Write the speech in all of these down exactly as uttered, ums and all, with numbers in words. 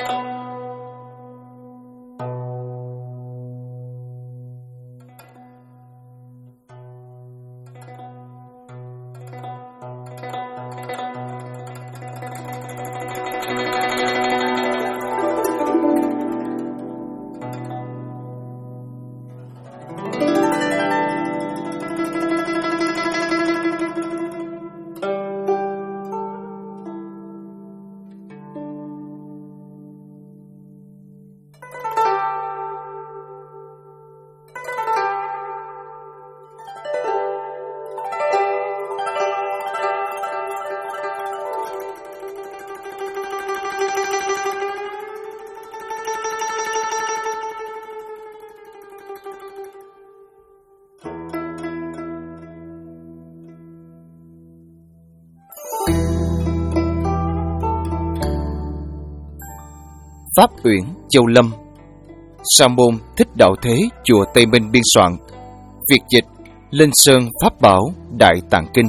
Pháp Uyển Châu Lâm. Sa môn Thích Đạo Thế chùa Tây Minh biên soạn. Việt dịch Linh Sơn Pháp Bảo Đại Tạng Kinh.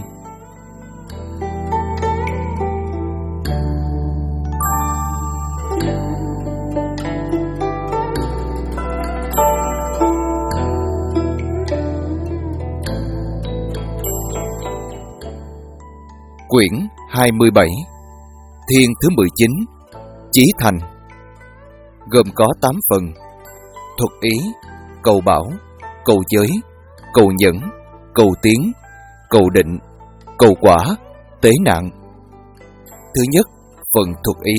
Quyển hai mươi bảy. Thiên thứ mười chín. Chí thành. Gồm có tám phần: thuật ý, cầu bảo, cầu giới, cầu nhẫn, cầu tiến, cầu định, cầu quả, tế nạn. Thứ nhất, phần thuật ý.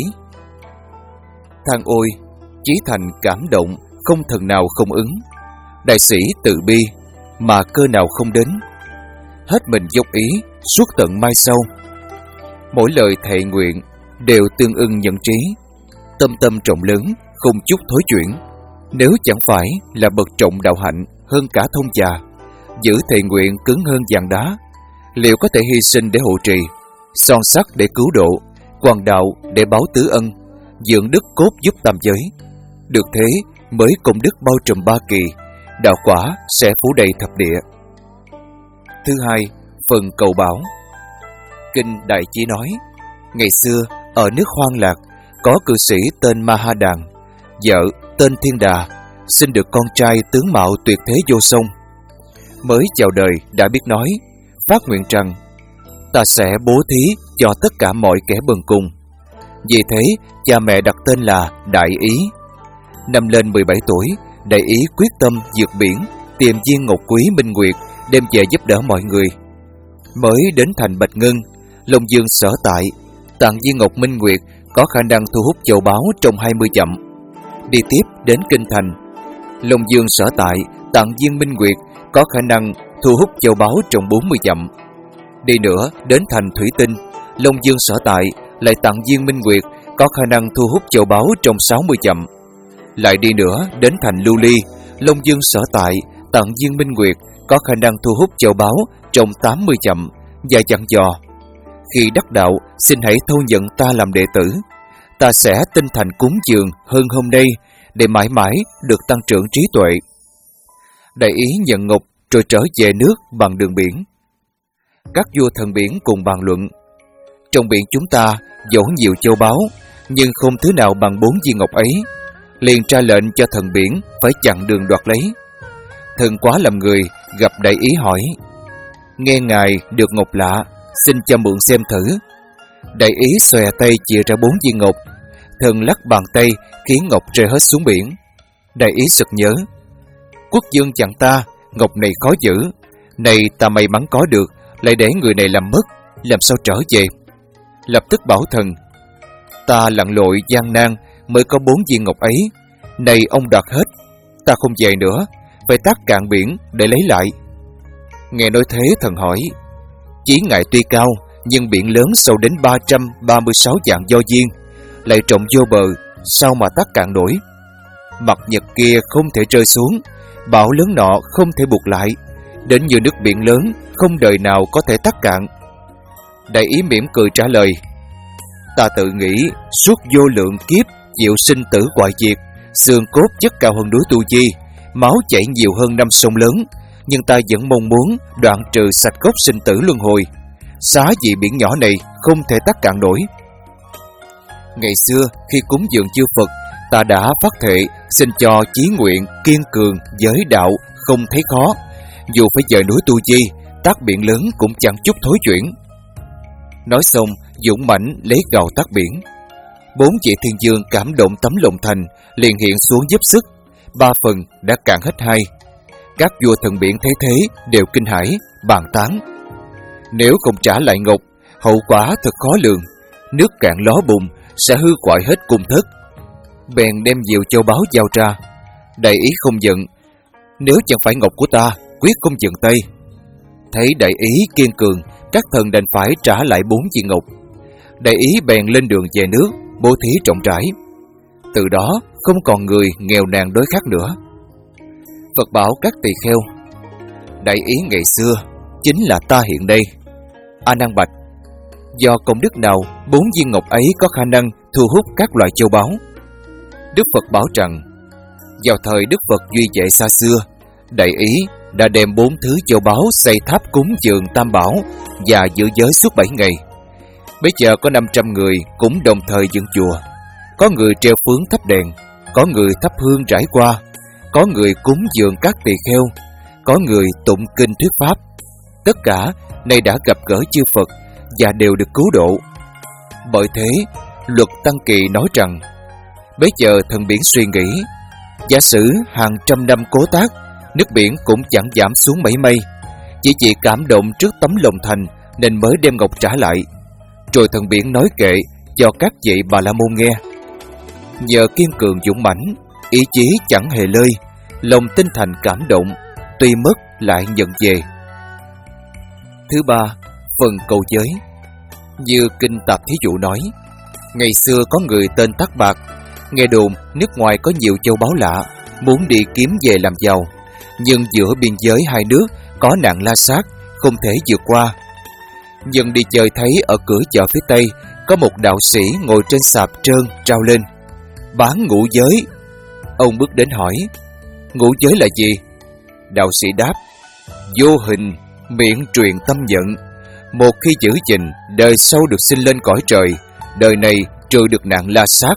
Than ôi, chí thành cảm động, không thần nào không ứng. Đại sĩ từ bi, mà cơ nào không đến. Hết mình dốc ý, suốt tận mai sau. Mỗi lời thệ nguyện đều tương ưng nhận trí. Tâm tâm trọng lớn, không chút thối chuyển. Nếu chẳng phải là bậc trọng đạo hạnh hơn cả thông già, giữ thệ nguyện cứng hơn vàng đá, liệu có thể hy sinh để hộ trì, son sắt để cứu độ, quàng đạo để báo tứ ân, dưỡng đức cốt giúp tam giới. Được thế mới công đức bao trùm ba kỳ, đạo quả sẽ phủ đầy thập địa. Thứ hai, phần cầu bảo. Kinh Đại Chí nói, ngày xưa ở nước Hoang Lạc có cư sĩ tên Ma Ha Đàn, vợ tên Thiên Đà, sinh được con trai tướng mạo tuyệt thế vô song. Mới chào đời đã biết nói, phát nguyện rằng ta sẽ bố thí cho tất cả mọi kẻ bần cùng. Vì thế cha mẹ đặt tên là Đại Ý. Năm lên mười bảy tuổi, Đại Ý quyết tâm vượt biển, tìm viên ngọc quý minh nguyệt đem về giúp đỡ mọi người. Mới đến thành Bạch Ngân, Long Dương sở tại, tặng viên ngọc minh nguyệt có khả năng thu hút châu báu trong hai mươi dặm. Đi tiếp đến kinh thành, Long Dương sở tại, tặng viên minh nguyệt có khả năng thu hút châu báu trong bốn mươi dặm. Đi nữa đến thành Thủy Tinh, Long Dương sở tại lại tặng viên minh nguyệt có khả năng thu hút châu báu trong sáu mươi dặm. Lại đi nữa đến thành Lưu Ly, Long Dương sở tại tặng viên minh nguyệt có khả năng thu hút châu báu trong tám mươi dặm, và dặn dò: khi đắc đạo, xin hãy thâu nhận ta làm đệ tử. Ta sẽ tinh thành cúng dường hơn hôm nay, để mãi mãi được tăng trưởng trí tuệ. Đại Ý nhận ngọc rồi trở về nước bằng đường biển. Các vua thần biển cùng bàn luận: trong biển chúng ta dẫu nhiều châu báu, nhưng không thứ nào bằng bốn viên ngọc ấy. Liền ra lệnh cho thần biển phải chặn đường đoạt lấy. Thần quá làm người, gặp Đại Ý hỏi: nghe ngài được ngọc lạ, xin cho mượn xem thử. Đại Ý xòe tay chìa ra bốn viên ngọc. Thần lắc bàn tay khiến ngọc rơi hết xuống biển. Đại Ý sực nhớ: quốc dương chặn ta, ngọc này khó giữ. Này ta may mắn có được, lại để người này làm mất, làm sao trở về? Lập tức bảo thần: ta lặn lội gian nan mới có bốn viên ngọc ấy. Này ông đoạt hết, ta không về nữa, phải tát cạn biển để lấy lại. Nghe nói thế, thần hỏi: chí ngài tuy cao, nhưng biển lớn sâu đến ba trăm ba mươi sáu vạn do viên, lại trọng vô bờ, sao mà tát cạn nổi? Mặt nhật kia không thể rơi xuống, bão lớn nọ không thể buộc lại, đến như nước biển lớn, không đời nào có thể tát cạn. Đại Ý mỉm cười trả lời: ta tự nghĩ suốt vô lượng kiếp chịu sinh tử hoại diệt, xương cốt chất cao hơn núi Tu Di, máu chảy nhiều hơn năm sông lớn, nhưng ta vẫn mong muốn đoạn trừ sạch gốc sinh tử luân hồi. Xá gì biển nhỏ này không thể tát cạn nổi. Ngày xưa khi cúng dường chư Phật, ta đã phát thệ xin cho chí nguyện kiên cường giới đạo không thấy khó. Dù phải dời núi tu chi, tác biển lớn cũng chẳng chút thối chuyển. Nói xong, dũng mãnh lấy gầu tác biển. Bốn vị thiên dương cảm động tấm lòng thành, liền hiện xuống giúp sức. Ba phần đã cạn hết hai. Các vua thần biển thấy thế đều kinh hãi, bàn tán. Nếu không trả lại ngọc, hậu quả thật khó lường. Nước cạn ló bùng, sẽ hư hoại hết cung thất. Bèn đem diều châu báu giao ra. Đại ý không giận. Nếu chẳng phải ngọc của ta, quyết không dừng tay. Thấy đại ý kiên cường, các thần đành phải trả lại bốn viên ngọc. Đại ý bèn lên đường về nước, bố thí rộng rãi. Từ đó không còn người nghèo nàn đói khát nữa. Phật bảo các tỳ kheo, đại ý ngày xưa chính là ta hiện đây. A Nan bạch, do công đức nào bốn viên ngọc ấy có khả năng thu hút các loại châu báu? Đức Phật bảo rằng, vào thời Đức Phật duy vệ xa xưa, đại ý đã đem bốn thứ châu báu xây tháp cúng dường Tam Bảo và giữ giới suốt bảy ngày. Bây giờ có năm trăm người cũng đồng thời dựng chùa. Có người treo phướng thắp đèn, có người thắp hương rải qua, có người cúng dường các tỳ kheo, có người tụng kinh thuyết pháp. Tất cả nay đã gặp gỡ chư Phật và đều được cứu độ. Bởi thế, luật Tăng Kỳ nói rằng, bấy giờ thần biển suy nghĩ, giả sử hàng trăm năm cố tác, nước biển cũng chẳng giảm xuống mấy mây. Chỉ chỉ cảm động trước tấm lòng thành nên mới đem ngọc trả lại. Rồi thần biển nói kệ cho các vị Bà La Môn nghe. Nhờ kiên cường dũng mãnh, ý chí chẳng hề lơi, lòng tinh thành cảm động, tuy mất lại nhận về. Thứ ba, phần cầu giới. Như kinh Tạp Thí Dụ nói, ngày xưa có người tên Tắc Bạc, nghe đồn nước ngoài có nhiều châu báu lạ, muốn đi kiếm về làm giàu. Nhưng giữa biên giới hai nước có nạn la sát, không thể vượt qua. Nhưng đi chơi thấy ở cửa chợ phía Tây có một đạo sĩ ngồi trên sạp trơn trao lên, bán ngũ giới. Ông bước đến hỏi, ngũ giới là gì? Đạo sĩ đáp, vô hình, miệng truyền tâm nhận. Một khi giữ gìn, đời sau được sinh lên cõi trời, đời này trừ được nạn la sát.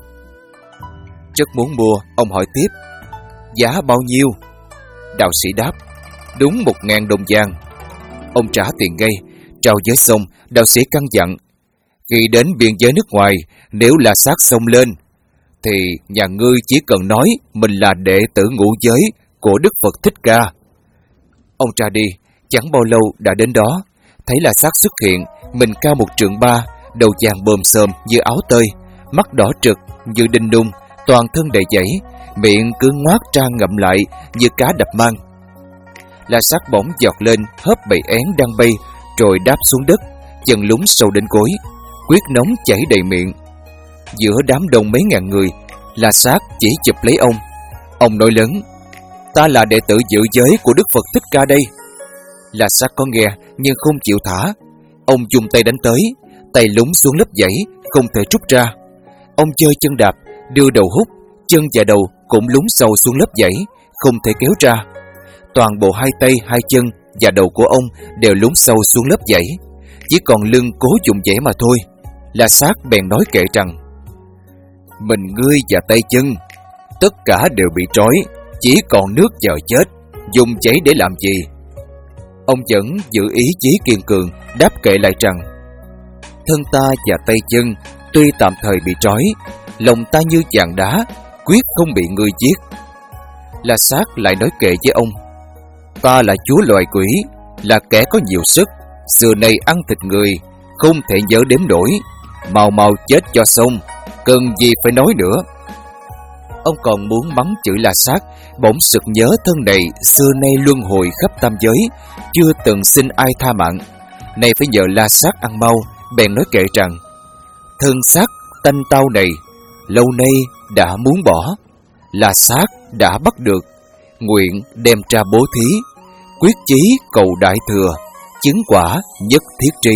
Rất muốn mua, ông hỏi tiếp, giá bao nhiêu? Đạo sĩ đáp, đúng một ngàn đồng vàng. Ông trả tiền ngay, trao giới xong, đạo sĩ căn dặn, khi đến biên giới nước ngoài, nếu là sát xông lên, thì nhà ngươi chỉ cần nói mình là đệ tử ngũ giới của Đức Phật Thích Ca. Ông ra đi, chẳng bao lâu đã đến đó, thấy là sát xuất hiện, mình cao một trượng ba, đầu vàng bồm xồm như áo tơi, mắt đỏ trực như đinh đung, toàn thân đầy dẫy, miệng cứ ngoác ra ngậm lại như cá đập mang. La Sát bỗng giọt lên, hớp bầy én đang bay, rồi đáp xuống đất, chân lún sâu đến gối, huyết nóng chảy đầy miệng. Giữa đám đông mấy ngàn người, La Sát chỉ chụp lấy ông. Ông nói lớn, ta là đệ tử giữ giới của Đức Phật Thích Ca đây. La Sát có nghe nhưng không chịu thả. Ông dùng tay đánh tới, tay lún xuống lớp dãy, không thể rút ra. Ông chơi chân đạp, đưa đầu hút, chân và đầu cũng lún sâu xuống lớp dãy, không thể kéo ra. Toàn bộ hai tay, hai chân và đầu của ông đều lún sâu xuống lớp dãy, chỉ còn lưng cố dùng dãy mà thôi. La Sát bèn nói kệ rằng, mình ngươi và tay chân, tất cả đều bị trói, chỉ còn nước chờ chết, dùng dãy để làm gì? Ông vẫn giữ ý chí kiên cường, đáp kệ lại rằng, thân ta và tay chân tuy tạm thời bị trói, lòng ta như vàng đá, quyết không bị ngươi giết. La Sát lại nói kệ với ông, ta là chúa loài quỷ, là kẻ có nhiều sức, xưa nay ăn thịt người, không thể nhớ đếm nổi, mau mau chết cho xong, cần gì phải nói nữa. Ông còn muốn mắng chửi La Sát, bỗng sực nhớ thân này xưa nay luân hồi khắp tam giới, chưa từng xin ai tha mạng, nay phải nhờ La Sát ăn mau, bèn nói kệ rằng, thân xác tanh tao này lâu nay đã muốn bỏ, La Sát đã bắt được, nguyện đem ra bố thí, quyết chí cầu đại thừa, chứng quả nhất thiết trí.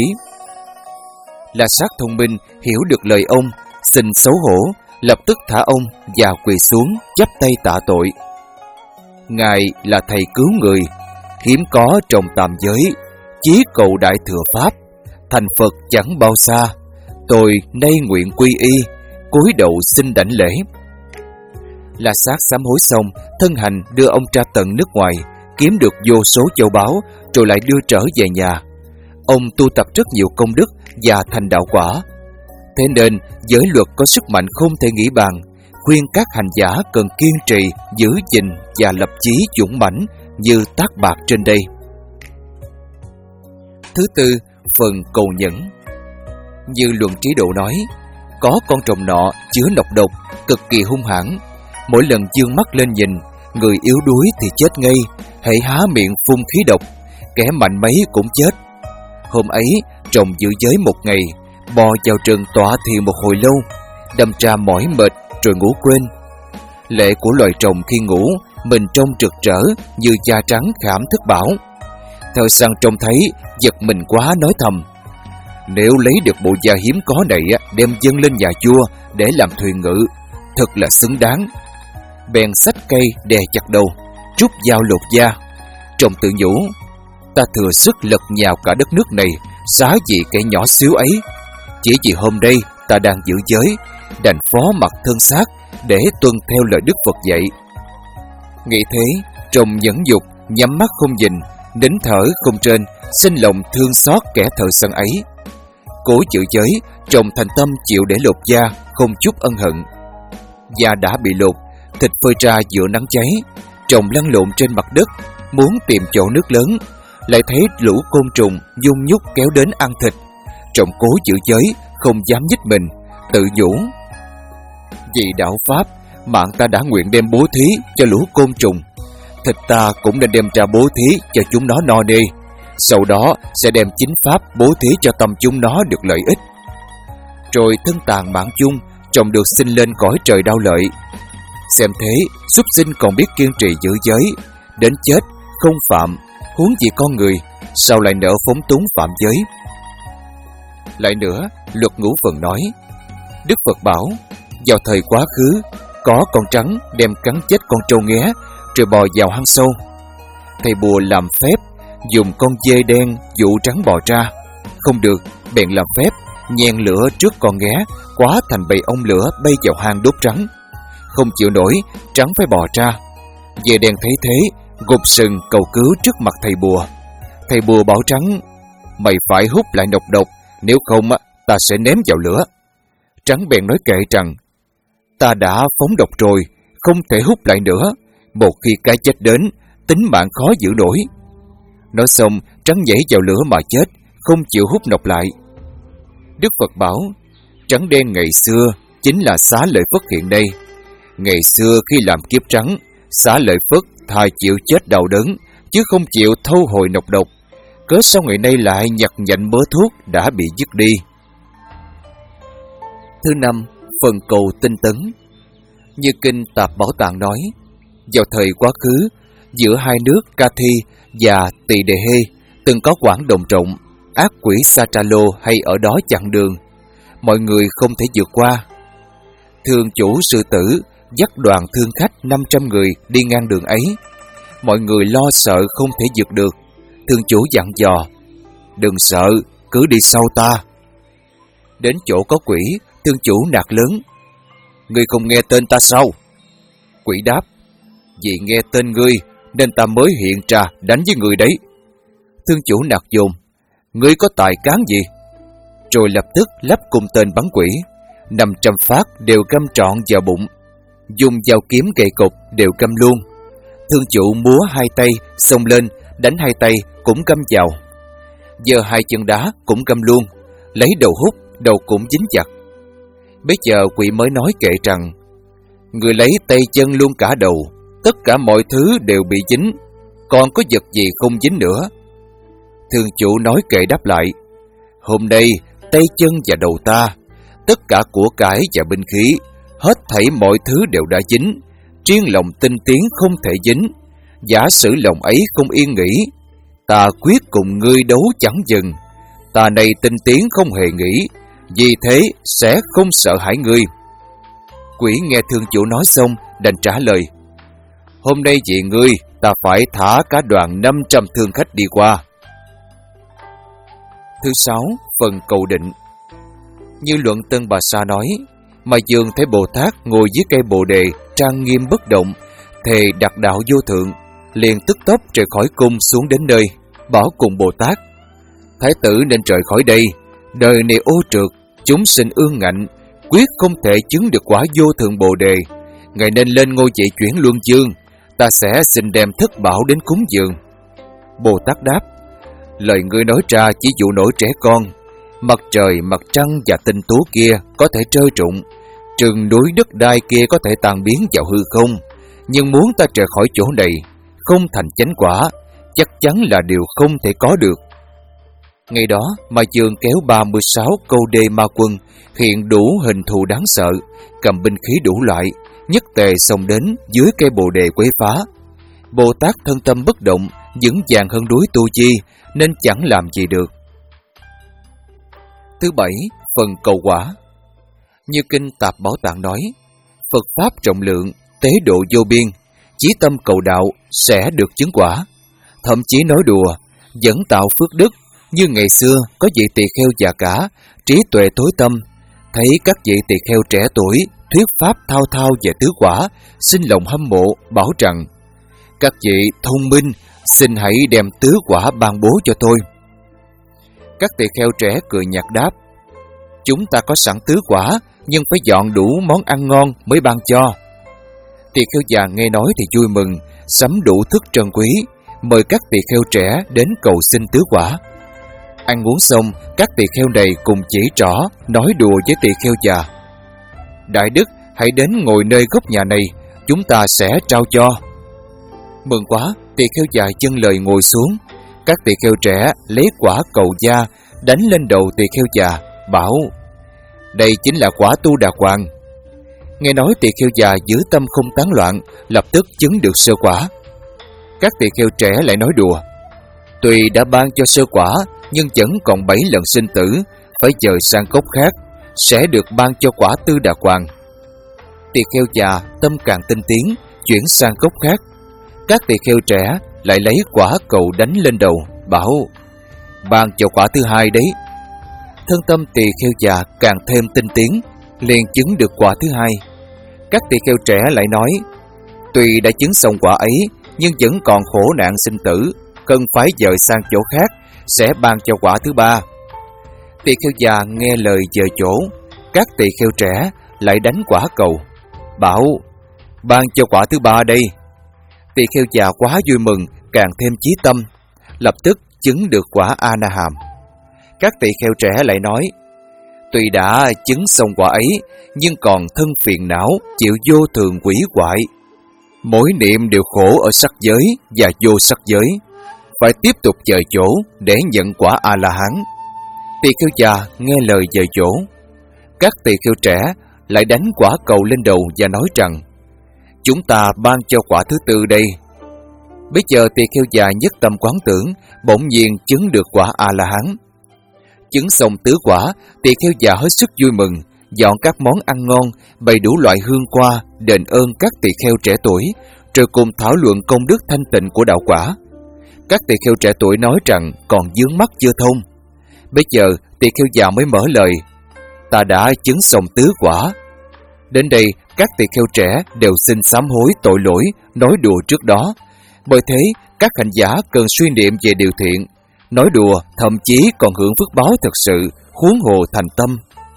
La Sát thông minh hiểu được lời ông, xin xấu hổ, lập tức thả ông và quỳ xuống chắp tay tạ tội. Ngài là thầy cứu người, hiếm có trong tam giới, chí cầu đại thừa pháp, thành Phật chẳng bao xa. Tôi nay nguyện quy y, cúi đầu xin đảnh lễ. La Sát sám hối xong, thân hành đưa ông ra tận nước ngoài, kiếm được vô số châu báu, rồi lại đưa trở về nhà. Ông tu tập rất nhiều công đức và thành đạo quả. Thế nên giới luật có sức mạnh không thể nghĩ bàn, khuyên các hành giả cần kiên trì, giữ gìn và lập chí dũng mãnh như tác bạc trên đây. Thứ tư, phần cầu nhẫn. Như Luận Trí Độ nói, có con trùng nọ chứa nọc độc, cực kỳ hung hãn. Mỗi lần dương mắt lên nhìn, người yếu đuối thì chết ngay, hễ há miệng phun khí độc, kẻ mạnh mấy cũng chết. Hôm ấy, trồng giữ giới một ngày, bò vào rừng tọa thiền một hồi lâu, đâm ra mỏi mệt rồi ngủ quên. Lệ của loài trồng khi ngủ, mình trông rực rỡ như da trắng khảm thức bảo. Thợ săn trông thấy, giật mình quá nói thầm: nếu lấy được bộ da hiếm có này đem dâng lên nhà vua để làm thuyền ngự, thật là xứng đáng. Bèn xách cây đè chặt đầu, rút dao lột da. Trông tự nhủ: ta thừa sức lật nhào cả đất nước này, xá gì kẻ nhỏ xíu ấy. Chỉ vì hôm nay ta đang giữ giới, đành phó mặc thân xác để tuân theo lời Đức Phật dạy. Nghĩ thế, trông nhẫn dục, nhắm mắt không nhìn, nín thở không trên, sinh lòng thương xót kẻ thợ săn ấy. Cố giữ giới, trông thành tâm chịu để lột da, không chút ân hận. Da đã bị lột, thịt phơi ra giữa nắng cháy, trông lăn lộn trên mặt đất, muốn tìm chỗ nước lớn, lại thấy lũ côn trùng nhung nhúc kéo đến ăn thịt. Trông cố giữ giới, không dám nhích mình, tự nhủ: vì đạo Pháp, mạng ta đã nguyện đem bố thí cho lũ côn trùng, thịt ta cũng nên đem ra bố thí cho chúng nó no nê. Sau đó sẽ đem chính pháp bố thí cho tâm chúng nó được lợi ích. Rồi thân tàn mạng chung, trông được sinh lên cõi trời đau lợi. Xem thế, súc sinh còn biết kiên trì giữ giới, đến chết không phạm, huống gì con người, sao lại nỡ phóng túng phạm giới. Lại nữa, Luật Ngũ Phần nói, Đức Phật bảo, vào thời quá khứ, có con trắng đem cắn chết con trâu nghé, rồi bò vào hang sâu. Thầy bùa làm phép, dùng con dê đen dụ trắng bò ra. Không được, bèn làm phép, nhen lửa trước con nghé, quá thành bầy ong lửa bay vào hang đốt trắng. Không chịu nổi, trắng phải bò ra. Dê đen thấy thế, gục sừng cầu cứu trước mặt thầy bùa. Thầy bùa bảo trắng, mày phải hút lại nọc độc, nếu không ta sẽ ném vào lửa. Trắng bèn nói kệ rằng, ta đã phóng độc rồi, không thể hút lại nữa. Một khi cái chết đến, tính mạng khó giữ nổi. Nói xong, trắng nhảy vào lửa mà chết, không chịu hút nọc lại. Đức Phật bảo, trắng đen ngày xưa chính là Xá Lợi Phất hiện nay. Ngày xưa khi làm kiếp trắng, Xá Lợi Phất thà chịu chết đau đớn, chứ không chịu thâu hồi nọc độc. Cớ sao ngày nay lại nhặt nhạnh mớ thuốc đã bị dứt đi. Thứ năm, phần cầu tinh tấn. Như kinh Tạp Bảo Tạng nói, vào thời quá khứ, giữa hai nước Ca Thi và Tỳ Đề Hê từng có quảng đồng trọng, ác quỷ Sa-tra-lô hay ở đó chặn đường, mọi người không thể vượt qua. Thương chủ sư tử dắt đoàn thương khách năm trăm người đi ngang đường ấy, mọi người lo sợ không thể vượt được. Thương chủ dặn dò, đừng sợ, cứ đi sau ta. Đến chỗ có quỷ, thương chủ nạt lớn, ngươi không nghe tên ta sao? Quỷ đáp, vì nghe tên ngươi nên ta mới hiện ra đánh với người đấy. Thương chủ nạt dồn, ngươi có tài cán gì? Rồi lập tức lắp cung tên bắn quỷ, năm trăm phát đều găm trọn vào bụng, dùng dao kiếm gậy cục đều găm luôn. Thương chủ múa hai tay xông lên, đánh hai tay cũng găm vào, giơ hai chân đá cũng găm luôn, lấy đầu hút, đầu cũng dính chặt. Bây giờ quỷ mới nói kệ rằng, người lấy tay chân luôn cả đầu, tất cả mọi thứ đều bị dính, còn có vật gì không dính nữa? Thương chủ nói kệ đáp lại, hôm nay tay chân và đầu ta, tất cả của cải và binh khí, hết thảy mọi thứ đều đã dính, riêng lòng tinh tiến không thể dính. Giả sử lòng ấy không yên nghỉ, ta quyết cùng ngươi đấu chẳng dừng. Ta này tinh tiến không hề nghĩ, vì thế sẽ không sợ hãi ngươi. Quỷ nghe thương chủ nói xong, đành trả lời, hôm nay vì ngươi, ta phải thả cả đoàn năm trăm thương khách đi qua. Thứ sáu, phần cầu định. Như Luận Tân Bà Sa nói, Mà Dương thấy Bồ Tát ngồi dưới cây Bồ Đề trang nghiêm bất động, thề đạt đạo vô thượng, liền tức tốc rời khỏi cung xuống đến nơi, bảo cùng Bồ Tát: Thái tử nên rời khỏi đây, đời này ô trượt, chúng sinh ương ngạnh, quyết không thể chứng được quả vô thượng Bồ Đề. Ngài nên lên ngôi vị chuyển luân dương, ta sẽ xin đem thất bảo đến cúng dường. Bồ Tát đáp: Lời ngươi nói ra chỉ dụ nổi trẻ con. Mặt trời, mặt trăng và tinh tú kia có thể trơi rụng, rừng núi đất đai kia có thể tan biến vào hư không, nhưng muốn ta rời khỏi chỗ này, không thành chánh quả, chắc chắn là điều không thể có được. Ngày đó, Ma Dương kéo ba mươi sáu câu đê ma quân, hiện đủ hình thù đáng sợ, cầm binh khí đủ loại, nhất tề xông đến dưới cây Bồ Đề quấy phá. Bồ Tát thân tâm bất động, vững vàng hơn núi Tu Di, nên chẳng làm gì được. Thứ bảy, phần cầu quả. Như kinh Tạp Bảo Tạng nói, Phật Pháp rộng lượng, tế độ vô biên, chí tâm cầu đạo sẽ được chứng quả. Thậm chí nói đùa, vẫn tạo phước đức, như ngày xưa có vị tỳ kheo già cả, trí tuệ tối tâm, thấy các vị tỳ kheo trẻ tuổi thuyết pháp thao thao về tứ quả, xin lòng hâm mộ, bảo rằng: Các vị thông minh, xin hãy đem tứ quả ban bố cho tôi. Các tỳ kheo trẻ cười nhạt đáp: Chúng ta có sẵn tứ quả, nhưng phải dọn đủ món ăn ngon mới ban cho. Tỳ kheo già nghe nói thì vui mừng, sắm đủ thức trân quý, mời các tỳ kheo trẻ đến cầu xin tứ quả. Ăn uống xong, các tỳ kheo này cùng chỉ trỏ, nói đùa với tỳ kheo già: Đại đức, hãy đến ngồi nơi góc nhà này, chúng ta sẽ trao cho. Mừng quá, tỳ kheo già dâng lời ngồi xuống. Các tỳ kheo trẻ lấy quả cầu da đánh lên đầu tỳ kheo già, bảo: Đây chính là quả Tu Đà Hoàng. Nghe nói tỳ kheo già giữ tâm không tán loạn, lập tức chứng được sơ quả. Các tỳ kheo trẻ lại nói đùa: Tuy đã ban cho sơ quả, nhưng vẫn còn bảy lần sinh tử, phải dời sang cốc khác, sẽ được ban cho quả Tư Đà Hoàng. Tỳ kheo già tâm càng tinh tiến, chuyển sang cốc khác. Các tỳ kheo trẻ lại lấy quả cầu đánh lên đầu, bảo: Ban cho quả thứ hai đấy. Thân tâm tỳ kheo già càng thêm tinh tiến, liền chứng được quả thứ hai. Các tỳ kheo trẻ lại nói: Tuy đã chứng xong quả ấy, nhưng vẫn còn khổ nạn sinh tử, cần phải dời sang chỗ khác, sẽ ban cho quả thứ ba. Tỳ kheo già nghe lời dời chỗ. Các tỳ kheo trẻ lại đánh quả cầu, bảo: Ban cho quả thứ ba đây. Tỳ kheo già quá vui mừng, càng thêm chí tâm, lập tức chứng được quả A-na-hàm. Các tỳ kheo trẻ lại nói: Tuy đã chứng xong quả ấy, nhưng còn thân phiền não, chịu vô thường quỷ quại. Mỗi niệm đều khổ ở sắc giới và vô sắc giới, phải tiếp tục dời chỗ để nhận quả A-la-hán. Tỳ kheo già nghe lời dời chỗ. Các tỳ kheo trẻ lại đánh quả cầu lên đầu và nói rằng: Chúng ta ban cho quả thứ tư đây. Bây giờ tỳ kheo già nhất tâm quán tưởng, bỗng nhiên chứng được quả A-la-hán. Chứng xong tứ quả, tỳ kheo già hết sức vui mừng, dọn các món ăn ngon, bày đủ loại hương qua, đền ơn các tỳ kheo trẻ tuổi, rồi cùng thảo luận công đức thanh tịnh của đạo quả. Các tỳ kheo trẻ tuổi nói rằng còn vướng mắc chưa thông. Bây giờ tỳ kheo già mới mở lời: Ta đã chứng xong tứ quả. Đến đây, các tỳ kheo trẻ đều xin sám hối tội lỗi, nói đùa trước đó. Bởi thế, các hành giả cần suy niệm về điều thiện, nói đùa thậm chí còn hưởng phước báo thật sự, huống hồ thành tâm.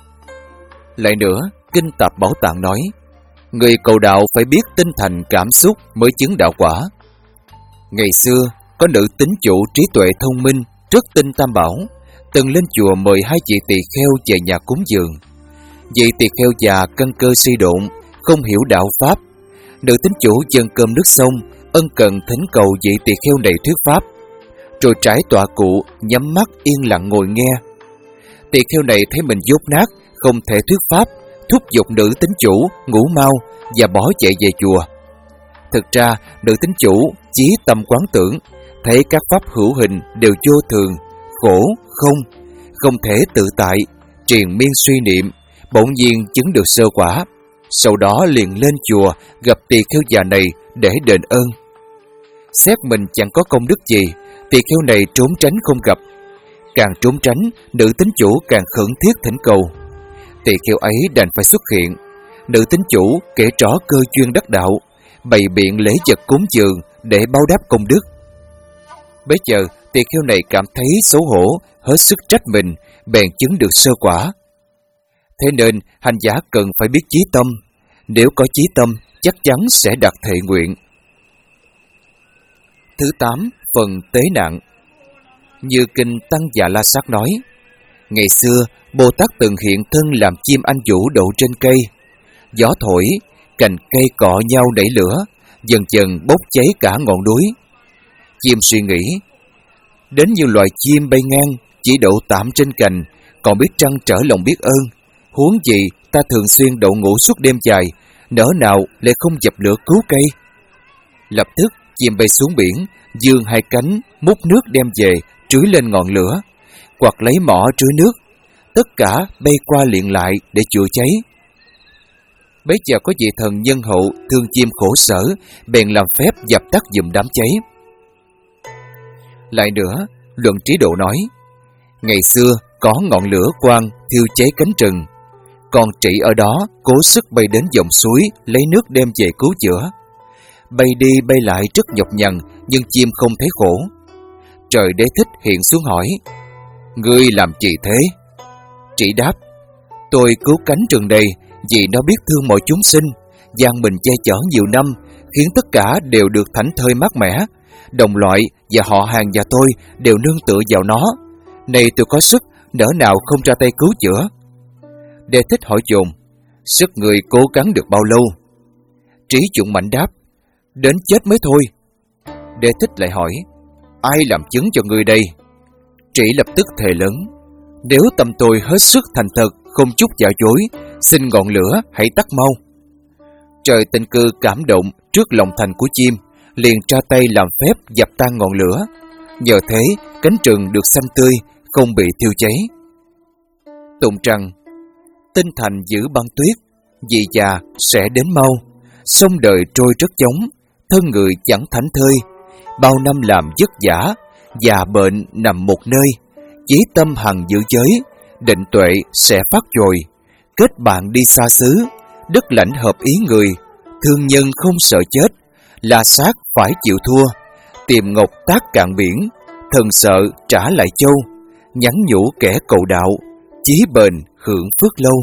Lại nữa, kinh Tạp Bảo Tạng nói: Người cầu đạo phải biết tinh thành cảm xúc mới chứng đạo quả. Ngày xưa, có nữ tín chủ trí tuệ thông minh, rất tin Tam Bảo, từng lên chùa mời hai vị tỳ kheo về nhà cúng dường. Vị tỳ kheo già căn cơ si độn, không hiểu đạo pháp. Nữ tín chủ dâng cơm nước xong, ân cần thỉnh cầu vị tỳ kheo này thuyết pháp, rồi trải tọa cụ, nhắm mắt yên lặng ngồi nghe. Tỳ kheo này thấy mình dốt nát, không thể thuyết pháp, thúc giục nữ tín chủ ngủ mau và bỏ chạy về chùa. Thực ra, nữ tín chủ chí tâm quán tưởng, thấy các pháp hữu hình đều vô thường, khổ, không, không thể tự tại, triền miên suy niệm, bỗng nhiên chứng được sơ quả. Sau đó liền lên chùa gặp tỳ kheo già này để đền ơn. Xét mình chẳng có công đức gì, tỳ kheo này trốn tránh không gặp. Càng trốn tránh, nữ tín chủ càng khẩn thiết thỉnh cầu. Tỳ kheo ấy đành phải xuất hiện. Nữ tín chủ kể rõ cơ duyên đắc đạo, bày biện lễ vật cúng dường để báo đáp công đức. Bấy giờ tỳ kheo này cảm thấy xấu hổ, hết sức trách mình, bèn chứng được sơ quả. Thế nên hành giả cần phải biết chí tâm. Nếu có chí tâm, chắc chắn sẽ đạt thệ nguyện. Thứ tám, phần tế nạn. Như kinh Tăng Dạ La Sát nói, ngày xưa Bồ Tát từng hiện thân làm chim anh vũ đậu trên cây. Gió thổi, cành cây cọ nhau nảy lửa, dần dần bốc cháy cả ngọn núi. Chim suy nghĩ, đến như loài chim bay ngang, chỉ đậu tạm trên cành, còn biết trăn trở lòng biết ơn. Huống gì ta thường xuyên đậu ngủ suốt đêm dài, nỡ nào lại không dập lửa cứu cây. Lập tức chim bay xuống biển, dương hai cánh, múc nước đem về, trưới lên ngọn lửa, quạt lấy mỏ trưới nước, tất cả bay qua liền lại để chữa cháy. Bấy giờ có vị thần nhân hậu thương chim khổ sở, bèn làm phép dập tắt giùm đám cháy. Lại nữa, Luận Trí Độ nói, ngày xưa có ngọn lửa quang thiêu cháy cánh rừng, con trĩ ở đó cố sức bay đến dòng suối lấy nước đem về cứu chữa. Bay đi bay lại rất nhọc nhằn, nhưng chim không thấy khổ. Trời Đế Thích hiện xuống hỏi, ngươi làm gì thế? Trĩ đáp, tôi cứu cánh rừng này vì nó biết thương mọi chúng sinh, gian mình che chở nhiều năm, khiến tất cả đều được thảnh thơi mát mẻ. Đồng loại và họ hàng nhà tôi đều nương tựa vào nó. Nay tôi có sức, nỡ nào không ra tay cứu chữa. Đế Thích hỏi dồn, sức người cố gắng được bao lâu? Trí Dụng Mạnh đáp, đến chết mới thôi. Đế Thích lại hỏi, ai làm chứng cho người đây? Trĩ lập tức thề lớn, nếu tâm tôi hết sức thành thật, không chút giả dối, xin ngọn lửa hãy tắt mau. Trời Tịnh Cư cảm động trước lòng thành của chim, liền tra tay làm phép dập tan ngọn lửa. Nhờ thế cánh rừng được xanh tươi, không bị thiêu cháy. Tụng rằng, tinh thành giữ băng tuyết, vì già sẽ đến mau. Sông đời trôi rất chóng, thân người chẳng thảnh thơi. Bao năm làm vất vả, già bệnh nằm một nơi. Chí tâm hằng giữ giới, định tuệ sẽ phát dồi. Kết bạn đi xa xứ, đất lãnh hợp ý người. Thương nhân không sợ chết, La Sát phải chịu thua. Tìm ngọc tác cạn biển, thần sợ trả lại châu. Nhắn nhủ kẻ cầu đạo, chí bền hưởng phước lâu.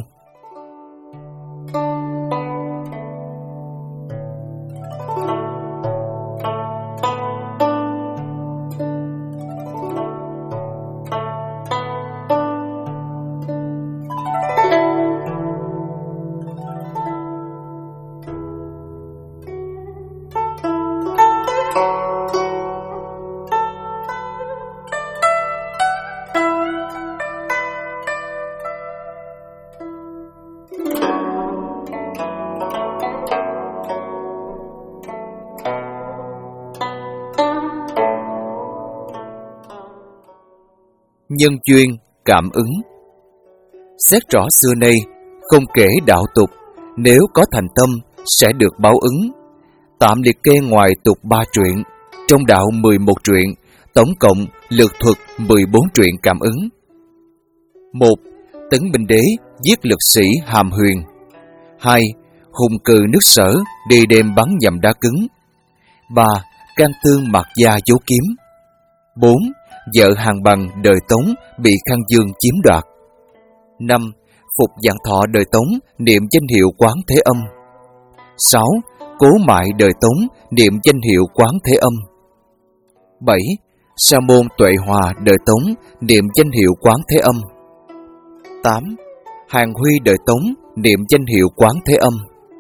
Nhân duyên, cảm ứng. Xét rõ xưa nay, không kể đạo tục, nếu có thành tâm sẽ được báo ứng. Tạm liệt kê ngoài tục ba truyện, trong đạo mười một truyện, tổng cộng lược thuật mười bốn truyện cảm ứng. Một. Tấn Minh Đế giết lực sĩ Hàm Huyền. Hai. Hùng cừ nước Sở đi đêm bắn nhầm đá cứng. Ba. Can Tương mặc da giấu kiếm. Bốn. Vợ Hàn Bằng đời Tống bị Khang Dương chiếm đoạt. Năm. Phục Vạn Thọ đời Tống niệm danh hiệu Quán Thế Âm. Sáu. Cố Mại đời Tống niệm danh hiệu Quán Thế Âm. Bảy. Sa môn Tuệ Hòa đời Tống niệm danh hiệu Quán Thế Âm. Tám. Hàng Huy đời Tống niệm danh hiệu Quán Thế Âm.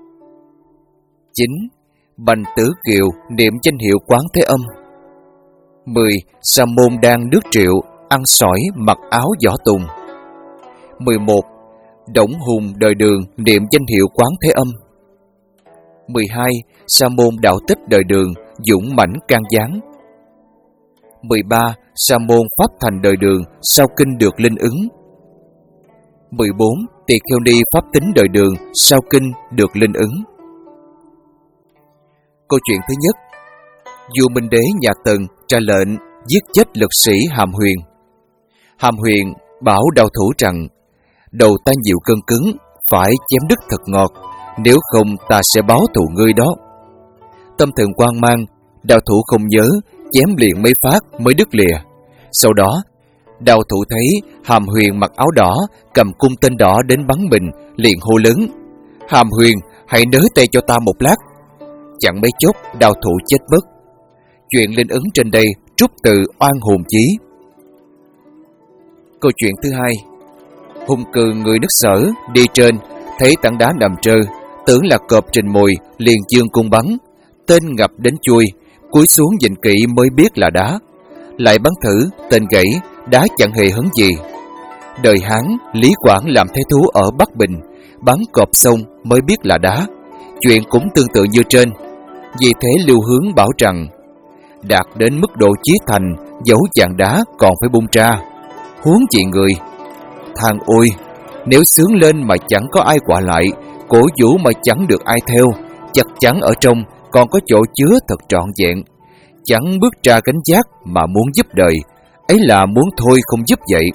Chín. Bành Tử Kiều niệm danh hiệu Quán Thế Âm. Mười. Sa môn Đan nước Triệu ăn sỏi mặc áo võ tùng. Mười một. Đổng Hùng đời Đường niệm danh hiệu Quán Thế Âm. Mười hai. Sa môn Đạo Tích đời Đường dũng mãnh can gián. Mười ba. Sa môn Pháp Thành đời Đường sau kinh được linh ứng. Mười bốn. Tỳ Kheo Ni Pháp Tính đời Đường sau kinh được linh ứng. Câu chuyện thứ nhất. Vua Minh Đế nhà Tần ra lệnh giết chết lực sĩ Hàm Huyền. Hàm Huyền bảo đạo thủ rằng, đầu ta nhiều cơn cứng, phải chém đứt thật ngọt, nếu không ta sẽ báo thù ngươi đó. Tâm thần hoang mang, đao thủ không nhớ, chém liền mấy phát mới đứt lìa. Sau đó, đao thủ thấy Hàm Huyền mặc áo đỏ, cầm cung tên đỏ đến bắn mình, liền hô lớn: Hàm Huyền, hãy nới tay cho ta một lát. Chẳng mấy chốc, đao thủ chết mất. Chuyện linh ứng trên đây trút từ oan hồn chí. Câu chuyện thứ hai. Hung cừ người nước Sở đi trên, thấy tảng đá nằm trơ, tưởng là cọp trình mồi, liền dương cung bắn. Tên ngập đến chui, cúi xuống nhìn kỹ mới biết là đá. Lại bắn thử, tên gãy, đá chẳng hề hấn gì. Đời Hán, Lý Quảng làm thế thú ở Bắc Bình, bắn cọp xong mới biết là đá. Chuyện cũng tương tự như trên. Vì thế Lưu Hướng bảo rằng, đạt đến mức độ chí thành, dẫu dạng đá còn phải bung ra, huống gì người. Thằng ôi, nếu sướng lên mà chẳng có ai quả lại, cổ vũ mà chẳng được ai theo, chắc chắn ở trong còn có chỗ chứa thật trọn vẹn. Chẳng bước ra cánh giác mà muốn giúp đời, ấy là muốn thôi không giúp vậy.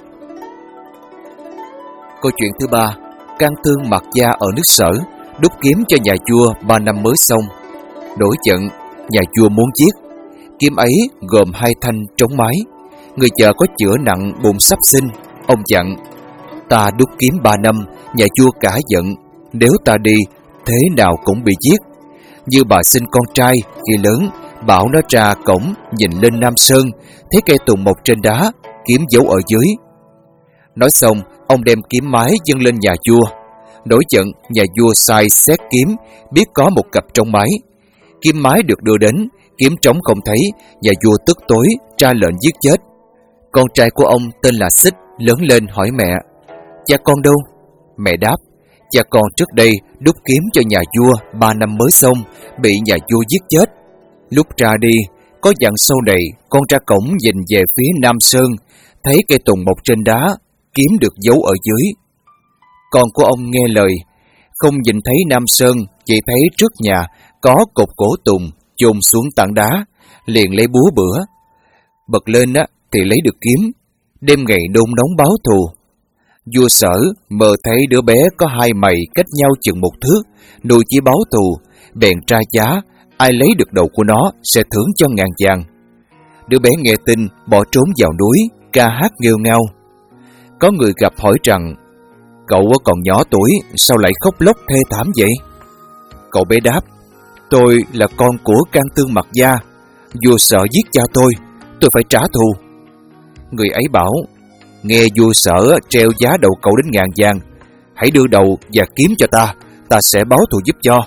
Câu chuyện thứ ba. Can Tương Mạc Gia ở nước Sở, đúc kiếm cho nhà vua ba năm mới xong. Đổi trận, nhà vua muốn giết. Kiếm ấy gồm hai thanh trống mái. Người vợ có chữa nặng bụng sắp sinh. Ông dặn: ta đúc kiếm ba năm, nhà vua cả giận. Nếu ta đi, thế nào cũng bị giết. Như bà sinh con trai, khi lớn, bảo nó ra cổng, nhìn lên Nam Sơn, thấy cây tùng mọc trên đá, kiếm giấu ở dưới. Nói xong, ông đem kiếm mái dâng lên nhà vua. Nổi giận, nhà vua sai xét kiếm, biết có một cặp trống mái. Kiếm mái được đưa đến, kiếm trống không thấy, nhà vua tức tối, ra lệnh giết chết. Con trai của ông tên là Xích, lớn lên hỏi mẹ: cha con đâu? Mẹ đáp: cha con trước đây đúc kiếm cho nhà vua ba năm mới xong, bị nhà vua giết chết. Lúc ra đi, có dặn sau này con ra cổng nhìn về phía Nam Sơn, thấy cây tùng mọc trên đá, kiếm được giấu ở dưới. Con của ông nghe lời, không nhìn thấy Nam Sơn, chỉ thấy trước nhà có cột cổ tùng chôn xuống tảng đá, liền lấy búa bữa. Bật lên á thì lấy được kiếm, đêm ngày nôn nóng báo thù. Vua Sở mơ thấy đứa bé có hai mày cách nhau chừng một thước, nuôi chỉ báo thù, bèn tra giá, ai lấy được đầu của nó sẽ thưởng cho ngàn vàng. Đứa bé nghe tin bỏ trốn vào núi, ca hát nghêu ngao. Có người gặp hỏi rằng: cậu còn nhỏ tuổi, sao lại khóc lóc thê thảm vậy? Cậu bé đáp: tôi là con của Can Tương Mạc Gia, vua Sở giết cha tôi, tôi phải trả thù. Người ấy bảo: nghe vua Sở treo giá đầu cậu đến ngàn vàng, hãy đưa đầu và kiếm cho ta, ta sẽ báo thù giúp cho.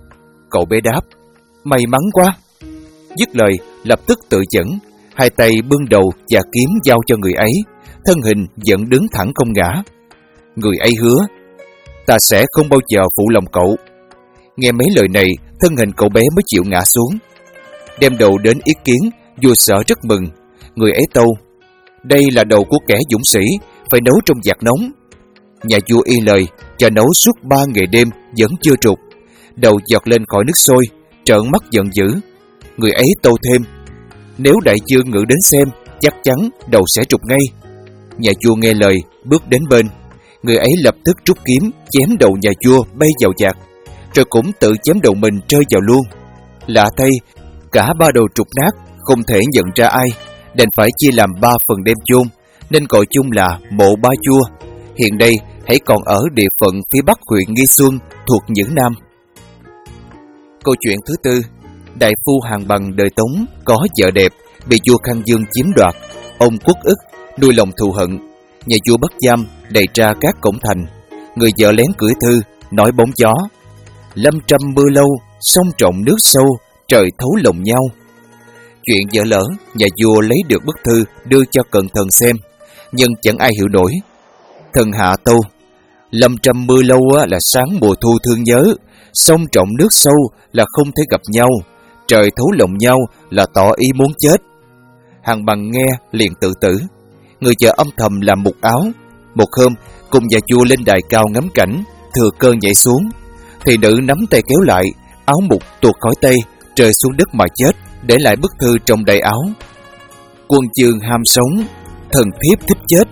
Cậu bé đáp: may mắn quá. Dứt lời, lập tức tự dẫn, hai tay bưng đầu và kiếm giao cho người ấy, thân hình vẫn đứng thẳng không ngã. Người ấy hứa: ta sẽ không bao giờ phụ lòng cậu. Nghe mấy lời này, thân hình cậu bé mới chịu ngã xuống. Đem đầu đến ý kiến, vua Sở rất mừng. Người ấy tâu: đây là đầu của kẻ dũng sĩ, phải nấu trong vạc nóng. Nhà vua y lời, cho nấu suốt ba ngày đêm vẫn chưa trục. Đầu giọt lên khỏi nước sôi, trợn mắt giận dữ. Người ấy tâu thêm: nếu đại vương ngự đến xem, chắc chắn đầu sẽ trục ngay. Nhà vua nghe lời, bước đến bên. Người ấy lập tức rút kiếm, chém đầu nhà vua bay vào vạc, rồi cũng tự chém đầu mình rơi vào luôn. Lạ thay, cả ba đầu trục nát, không thể nhận ra ai, đành phải chia làm ba phần đem chôn, nên gọi chung là mộ Ba Chua. Hiện đây hãy còn ở địa phận phía bắc huyện Nghi Xuân thuộc Nhữ Nam. Câu chuyện thứ tư. Đại phu Hàn Bằng đời Tống có vợ đẹp, bị vua Khang Dương chiếm đoạt. Ông uất ức, nuôi lòng thù hận. Nhà vua bắt giam, đày ra các cổng thành. Người vợ lén gửi thư, nói bóng gió: lâm trăm mưa lâu, sông trọng nước sâu, trời thấu lòng nhau. Chuyện vợ lỡ, nhà vua lấy được bức thư đưa cho cận thần xem, nhưng chẳng ai hiểu nổi. Thần hạ tâu: lâm trăm mưa lâu là sáng mùa thu thương nhớ, sông trọng nước sâu là không thể gặp nhau, trời thấu lòng nhau là tỏ ý muốn chết. Hàn Bằng nghe liền tự tử. Người vợ âm thầm làm mục áo. Một hôm cùng nhà vua lên đài cao ngắm cảnh, thừa cơ nhảy xuống, thì nữ nắm tay kéo lại, áo mục tuột khỏi tay, rơi xuống đất mà chết, để lại bức thư trong đầy áo: quân chương ham sống, thần thiếp thích chết,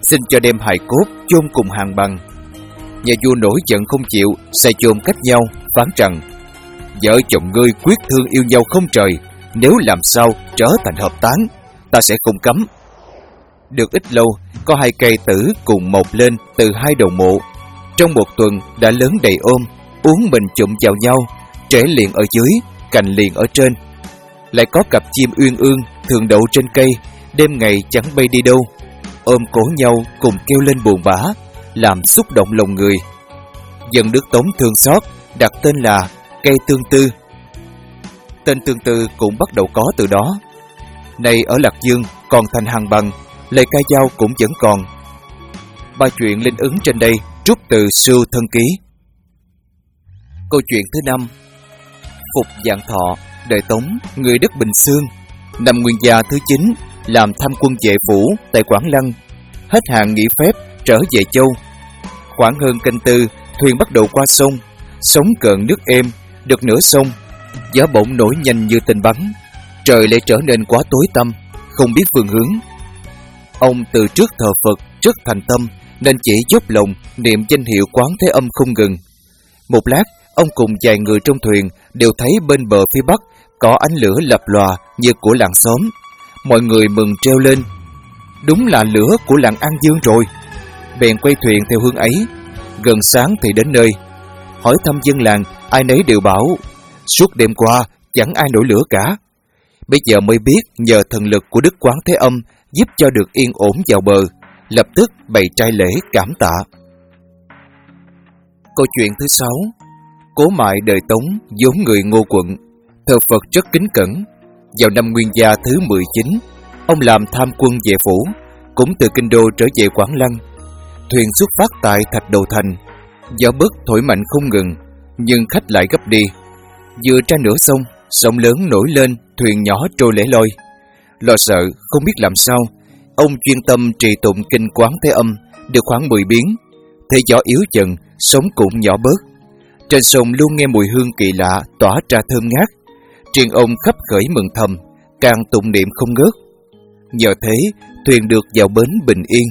xin cho đem hài cốt chôn cùng hàng bằng. Nhà vua nổi giận không chịu, sai chôn cách nhau, phán rằng: vợ chồng ngươi quyết thương yêu nhau không trời, nếu làm sao trở thành hợp tán, ta sẽ không cấm. Được ít lâu, có hai cây tử cùng mọc lên từ hai đầu mộ. Trong một tuần đã lớn đầy ôm, uống mình chụm vào nhau, trễ liền ở dưới, cành liền ở trên. Lại có cặp chim uyên ương thường đậu trên cây, đêm ngày chẳng bay đi đâu, ôm cổ nhau cùng kêu lên buồn bã, làm xúc động lòng người. Dân nước Tống thương xót, đặt tên là cây tương tư. Tên tương tư cũng bắt đầu có từ đó. Nay ở Lạc Dương còn thành hàng bằng, lời ca dao cũng vẫn còn. Ba chuyện linh ứng trên đây rút từ Sưu Thân Ký. Câu chuyện thứ năm. Phục Vạn Thọ, đời Tống, người đất Bình Xương, năm Nguyên Gia thứ chín, làm tham quân vệ phủ tại Quảng Lăng. Hết hạn nghỉ phép trở về châu. Khoảng hơn canh tư, thuyền bắt đầu qua sông. Sóng cợn nước êm, được nửa sông, gió bỗng nổi nhanh như tên bắn. Trời lại trở nên quá tối tăm, không biết phương hướng. Ông từ trước thờ Phật rất thành tâm, nên chỉ dốc lòng niệm danh hiệu Quán Thế Âm không ngừng. Một lát, ông cùng vài người trong thuyền đều thấy bên bờ phía bắc có ánh lửa lập lòa như của làng xóm. Mọi người mừng treo lên: đúng là lửa của làng An Dương rồi. Bèn quay thuyền theo hướng ấy. Gần sáng thì đến nơi. Hỏi thăm dân làng, ai nấy đều bảo suốt đêm qua chẳng ai nổi lửa cả. Bây giờ mới biết nhờ thần lực của Đức Quán Thế Âm giúp cho được yên ổn vào bờ, lập tức bày trai lễ cảm tạ. Câu chuyện thứ sáu. Cố Mại đời Tống, vốn người Ngô Quận, thờ Phật rất kính cẩn. Vào năm Nguyên Gia thứ mười chín, ông làm tham quân về phủ, cũng từ Kinh Đô trở về Quảng Lăng. Thuyền xuất phát tại Thạch Đầu Thành. Gió bấc thổi mạnh không ngừng, nhưng khách lại gấp đi. Vừa ra nửa sông, sóng lớn nổi lên, thuyền nhỏ trôi lẻ loi. Lo sợ không biết làm sao, ông chuyên tâm trì tụng kinh Quán Thế Âm được khoảng mười biến. Thế gió yếu dần, sóng cũng nhỏ bớt. Trên sông luôn nghe mùi hương kỳ lạ tỏa ra thơm ngát. Riêng ông khấp khởi mừng thầm, càng tụng niệm không ngớt. Nhờ thế, thuyền được vào bến bình yên.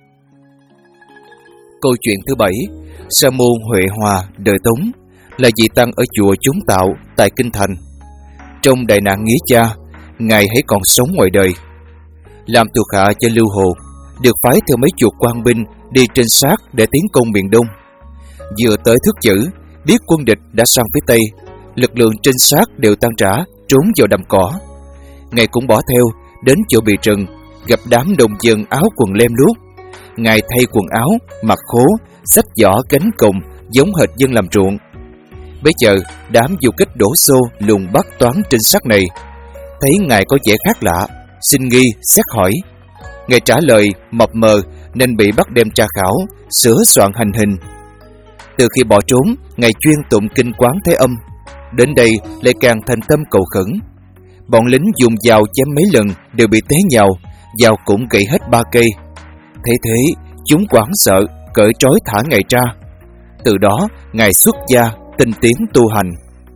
Câu chuyện thứ bảy. Sa môn Huệ Hòa đời Tống, là vị tăng ở chùa Chúng Tạo tại Kinh Thành. Trong đại nạn Nghĩa Cha, ngài hãy còn sống ngoài đời. Làm thuộc hạ cho Lưu Hồ, được phái theo mấy chục quan binh đi trinh sát để tiến công miền Đông. Vừa tới Thước Chữ, biết quân địch đã sang phía Tây, lực lượng trinh sát đều tan rã, trốn vào đầm cỏ. Ngài cũng bỏ theo, đến chỗ bị rừng, gặp đám nông dân áo quần lem luốc. Ngài thay quần áo, mặc khố, xách giỏ gánh cồng, giống hệt dân làm ruộng. Bây giờ, đám du kích đổ xô lùng bắt toán trinh sát này. Thấy ngài có vẻ khác lạ, xin nghi, xét hỏi. Ngài trả lời mập mờ nên bị bắt đem tra khảo, sửa soạn hành hình. Từ khi bỏ trốn, ngài chuyên tụng kinh Quán Thế Âm. Đến đây lại càng thành tâm cầu khẩn. Bọn lính dùng dao chém mấy lần đều bị té nhào, dao cũng gãy hết ba cây. Thế thế, chúng hoảng sợ, cởi trói thả ngài ra. Từ đó, ngài xuất gia, tinh tiến tu hành.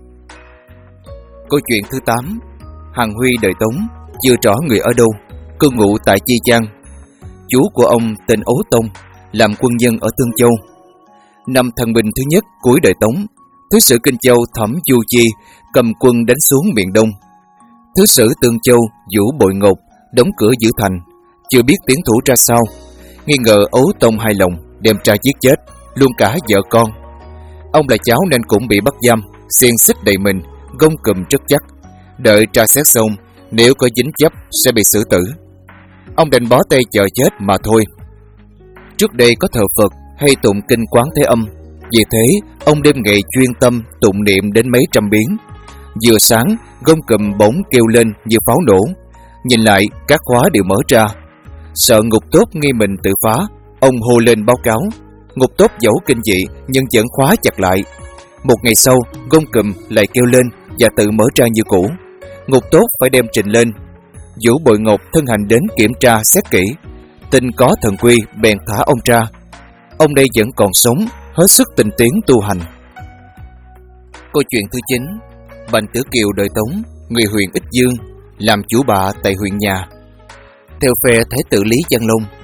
Câu chuyện thứ tám. Hằng Huy đời Tống, chưa rõ người ở đâu, cư ngụ tại Chi Trang. Chú của ông tên Ấu Tông, làm quân nhân ở Tương Châu. Năm Thần Bình thứ nhất cuối đời Tống, Thứ sử Kinh Châu Thẩm Du Chi cầm quân đánh xuống miền Đông. Thứ sử Tương Châu Vũ Bội Ngột đóng cửa giữ thành, chưa biết tiến thủ ra sao. Nghi ngờ Ấu Tông hài lòng, đem ra giết chết, luôn cả vợ con. Ông là cháu nên cũng bị bắt giam, xiên xích đầy mình, gông cùm rất chắc. Đợi tra xét xong, nếu có dính chấp sẽ bị xử tử. Ông đành bó tay chờ chết mà thôi. Trước đây có thờ Phật hay tụng kinh Quán Thế Âm, vì thế ông đêm ngày chuyên tâm tụng niệm đến mấy trăm biến. Vừa sáng, gông cùm bỗng kêu lên như pháo nổ. Nhìn lại, các khóa đều mở ra. Sợ ngục tốt nghi mình tự phá, ông hô lên báo cáo. Ngục tốt dẫu kinh dị nhưng vẫn khóa chặt lại. Một ngày sau, gông cùm lại kêu lên và tự mở ra như cũ. Ngục tốt phải đem trình lên. Vũ Bội Ngột thân hành đến kiểm tra xét kỹ, tin có thần quy bèn thả ông ra. Ông đây vẫn còn sống, hết sức tinh tiến tu hành. Câu chuyện thứ chín. Bành Tử Kiều đời Tống, người huyện Ích Dương, làm chủ bạ tại huyện nhà. Theo phe Thái tử Lý Văn Long,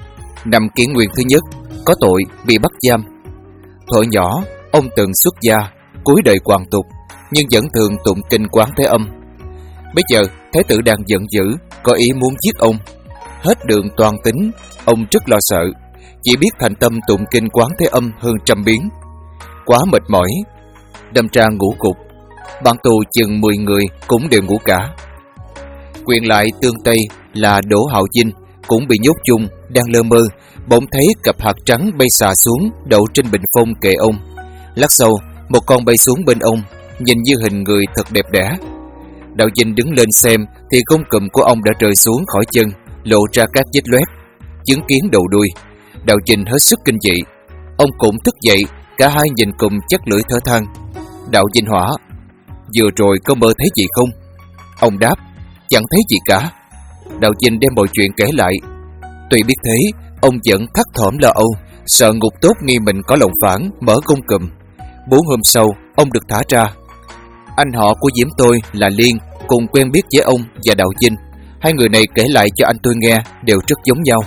Năm kỷ nguyên thứ nhất, có tội bị bắt giam. Thuở nhỏ, ông từng xuất gia, cuối đời hoàn tục, nhưng vẫn thường tụng kinh Quán Thế Âm. Bây giờ, Thái tử đang giận dữ, có ý muốn giết ông. Hết đường toàn tính, ông rất lo sợ, chỉ biết thành tâm tụng kinh Quán Thế Âm hơn trăm biến. Quá mệt mỏi, đâm ra ngủ gục. Bạn tù chừng mười người cũng đều ngủ cả. Quyền lại tương Tây là Đỗ Hạo Dinh cũng bị nhốt chung, đang lơ mơ, bỗng thấy cặp hạt trắng bay xà xuống, đậu trên bình phong kệ ông. Lát sau, một con bay xuống bên ông, nhìn như hình người thật đẹp đẽ. Đạo Dinh đứng lên xem thì gông cùm của ông đã rơi xuống khỏi chân, lộ ra các vết loét. Chứng kiến đầu đuôi, Đạo Dinh hết sức kinh dị. Ông cũng thức dậy, cả hai nhìn cùng chắc lưỡi thở than. Đạo Dinh hỏi: "Vừa rồi có mơ thấy gì không?" Ông đáp: "Chẳng thấy gì cả." Đạo Dinh đem mọi chuyện kể lại. Tuy biết thế, ông vẫn thắt thỏm lo âu, sợ ngục tốt nghi mình có lòng phản, mở gông cùm. Bốn hôm sau, ông được thả ra. Anh họ của Diễm tôi là Liên, cùng quen biết với ông và Đạo Dinh. Hai người này kể lại cho anh tôi nghe đều rất giống nhau.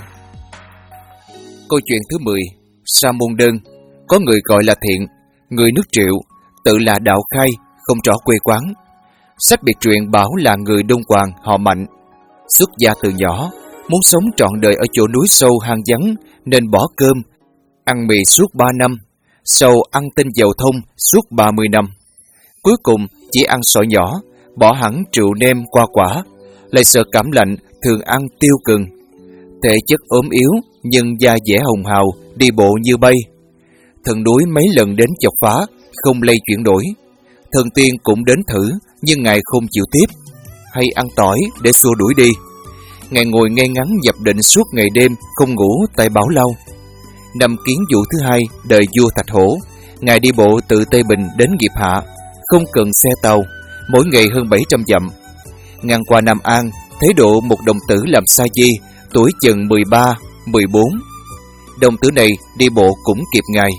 Câu chuyện thứ mười. Sa Môn Đơn. Có người gọi là Thiện, người nước Triệu, tự là Đạo Khai, không rõ quê quán. Sách biệt truyện bảo là người Đông Hoàng, họ Mạnh. Xuất gia từ nhỏ, muốn sống trọn đời ở chỗ núi sâu hang vắng nên bỏ cơm, ăn mì suốt ba năm, sau ăn tinh dầu thông suốt ba mươi năm. Cuối cùng chỉ ăn sỏi nhỏ, bỏ hẳn rượu nêm qua quả, lại sợ cảm lạnh, thường ăn tiêu gừng. Thể chất ốm yếu nhưng da dẻ hồng hào, đi bộ như bay. Thần núi mấy lần đến chọc phá, không lay chuyển đổi. Thần tiên cũng đến thử, nhưng ngài không chịu tiếp, hay ăn tỏi để xua đuổi đi. Ngài ngồi ngay ngắn nhập định suốt ngày đêm, không ngủ tại Bảo Lao. Năm Kiến Vũ thứ hai đời vua Thạch Hổ, ngài đi bộ từ Tây Bình đến Nghiệp Hạ, không cần xe tàu, mỗi ngày hơn bảy trăm dặm. Ngang qua Nam An, thấy độ một đồng tử làm sa di, tuổi chừng mười ba, mười bốn. Đồng tử này đi bộ cũng kịp ngài.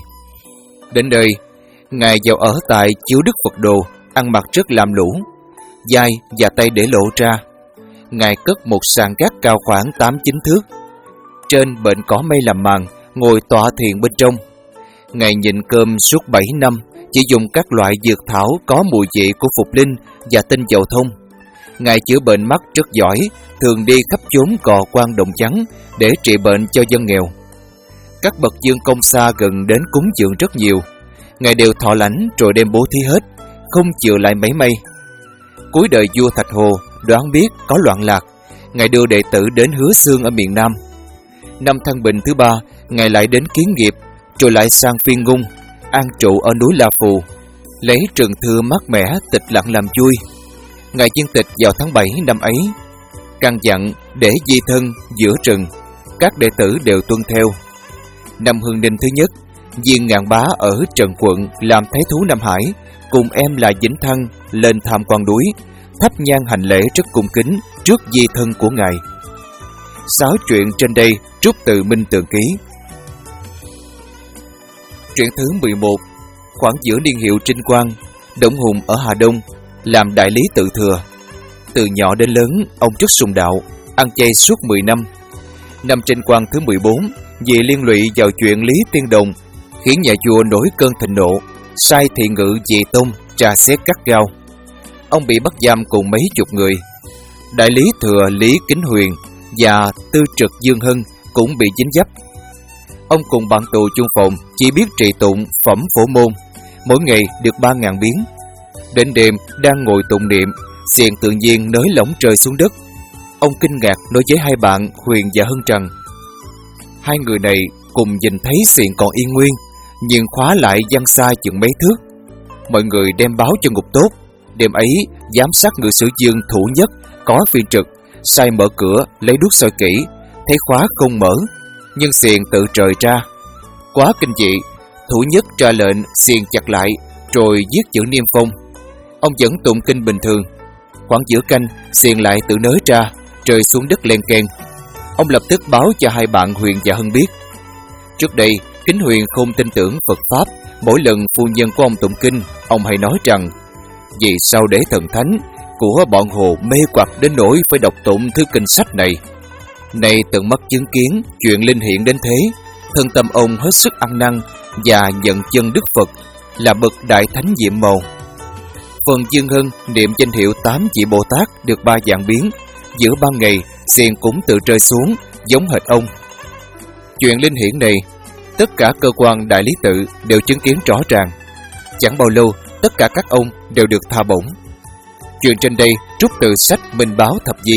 Đến nơi, ngài vào ở tại Chiếu Đức Phật Đồ, ăn mặc rất làm lũ, vai và tay để lộ ra. Ngài cất một sàn gác cao khoảng tám chín thước. Trên bệnh cỏ mây làm màn, ngồi tọa thiền bên trong. Ngài nhịn cơm suốt bảy năm, chỉ dùng các loại dược thảo có mùi vị của Phục Linh và tinh dầu thông. Ngài chữa bệnh mắt rất giỏi, thường đi khắp chốn cò quan đồng vắng để trị bệnh cho dân nghèo. Các bậc dương công xa gần đến cúng dường rất nhiều. Ngài đều thọ lãnh rồi đem bố thí hết, không chừa lại mấy may. Cuối đời vua Thạch Hồ, đoán biết có loạn lạc, ngài đưa đệ tử đến Hứa Xương ở miền Nam. Năm Thăng Bình thứ ba, ngài lại đến Kiến Nghiệp, rồi lại sang Phiên Ngung, an trụ ở núi La Phù, lấy rừng thưa mát mẻ tịch lặng làm vui. Ngài viên tịch vào tháng bảy năm ấy, căn dặn để di thân giữa rừng, các đệ tử đều tuân theo. Năm Hương Ninh thứ nhất, Viên Ngạn Bá ở Trần Quận làm thái thú Nam Hải, cùng em là Vĩnh Thăng lên tham quan núi, thắp nhang hành lễ rất cung kính trước di thân của ngài. Sáu chuyện trên đây rút từ Minh Tường Ký. Chuyện thứ mười một. Khoảng giữa niên hiệu Trinh Quang, Đổng Hùng ở Hà Đông làm đại lý tự thừa. Từ nhỏ đến lớn, ông rất sùng đạo, ăn chay suốt mười năm. Năm Trinh Quang thứ mười bốn, vì liên lụy vào chuyện Lý Tiên Đồng, khiến nhà vua nổi cơn thịnh nộ, sai thị ngự Dị Tông tra xét gắt gao. Ông bị bắt giam cùng mấy chục người. Đại lý thừa Lý Kính Huyền và tư trực Dương Hân cũng bị dính dấp. Ông cùng bạn tù chung phòng chỉ biết trì tụng phẩm phổ môn, mỗi ngày được ba ngàn biến. Đến đêm đang ngồi tụng niệm, xiềng tự nhiên nới lỏng rơi xuống đất. Ông kinh ngạc nói với hai bạn Huyền và Hân rằng hai người này cùng nhìn thấy xiềng còn y nguyên, nhưng khóa lại văng xa chừng mấy thước. Mọi người đem báo cho ngục tốt. Đêm ấy, giám sát ngự sử Dương Thủ Nhất có phiên trực, sai mở cửa lấy đuốc soi kỹ, thấy khóa không mở, nhưng xiềng tự trời ra. Quá kinh dị, Thủ Nhất ra lệnh xiềng chặt lại, rồi viết chữ niêm phong. Ông vẫn tụng kinh bình thường. Khoảng giữa canh, xiềng lại tự nới ra, rơi xuống đất len keng. Ông lập tức báo cho hai bạn Huyền và Hân biết. Trước đây, Kính Huyền không tin tưởng Phật Pháp. Mỗi lần phu nhân của ông tụng kinh, ông hay nói rằng vì sao để thần thánh của bọn Hồ mê hoặc đến nỗi phải đọc tụng thứ kinh sách này. Nay tận mắt chứng kiến chuyện linh hiện đến thế, thân tâm ông hết sức ăn năn và nhận chân Đức Phật là bậc đại thánh nhiệm màu. Phần Dương Hân niệm danh hiệu tám vị Bồ Tát được ba dạng biến, giữa ban ngày xiềng cũng tự rơi xuống giống hệt ông. Chuyện linh hiển này, tất cả cơ quan đại lý tự đều chứng kiến rõ ràng. Chẳng bao lâu, tất cả các ông đều được tha bổng. Chuyện trên đây trút từ sách Minh Báo Thập Di.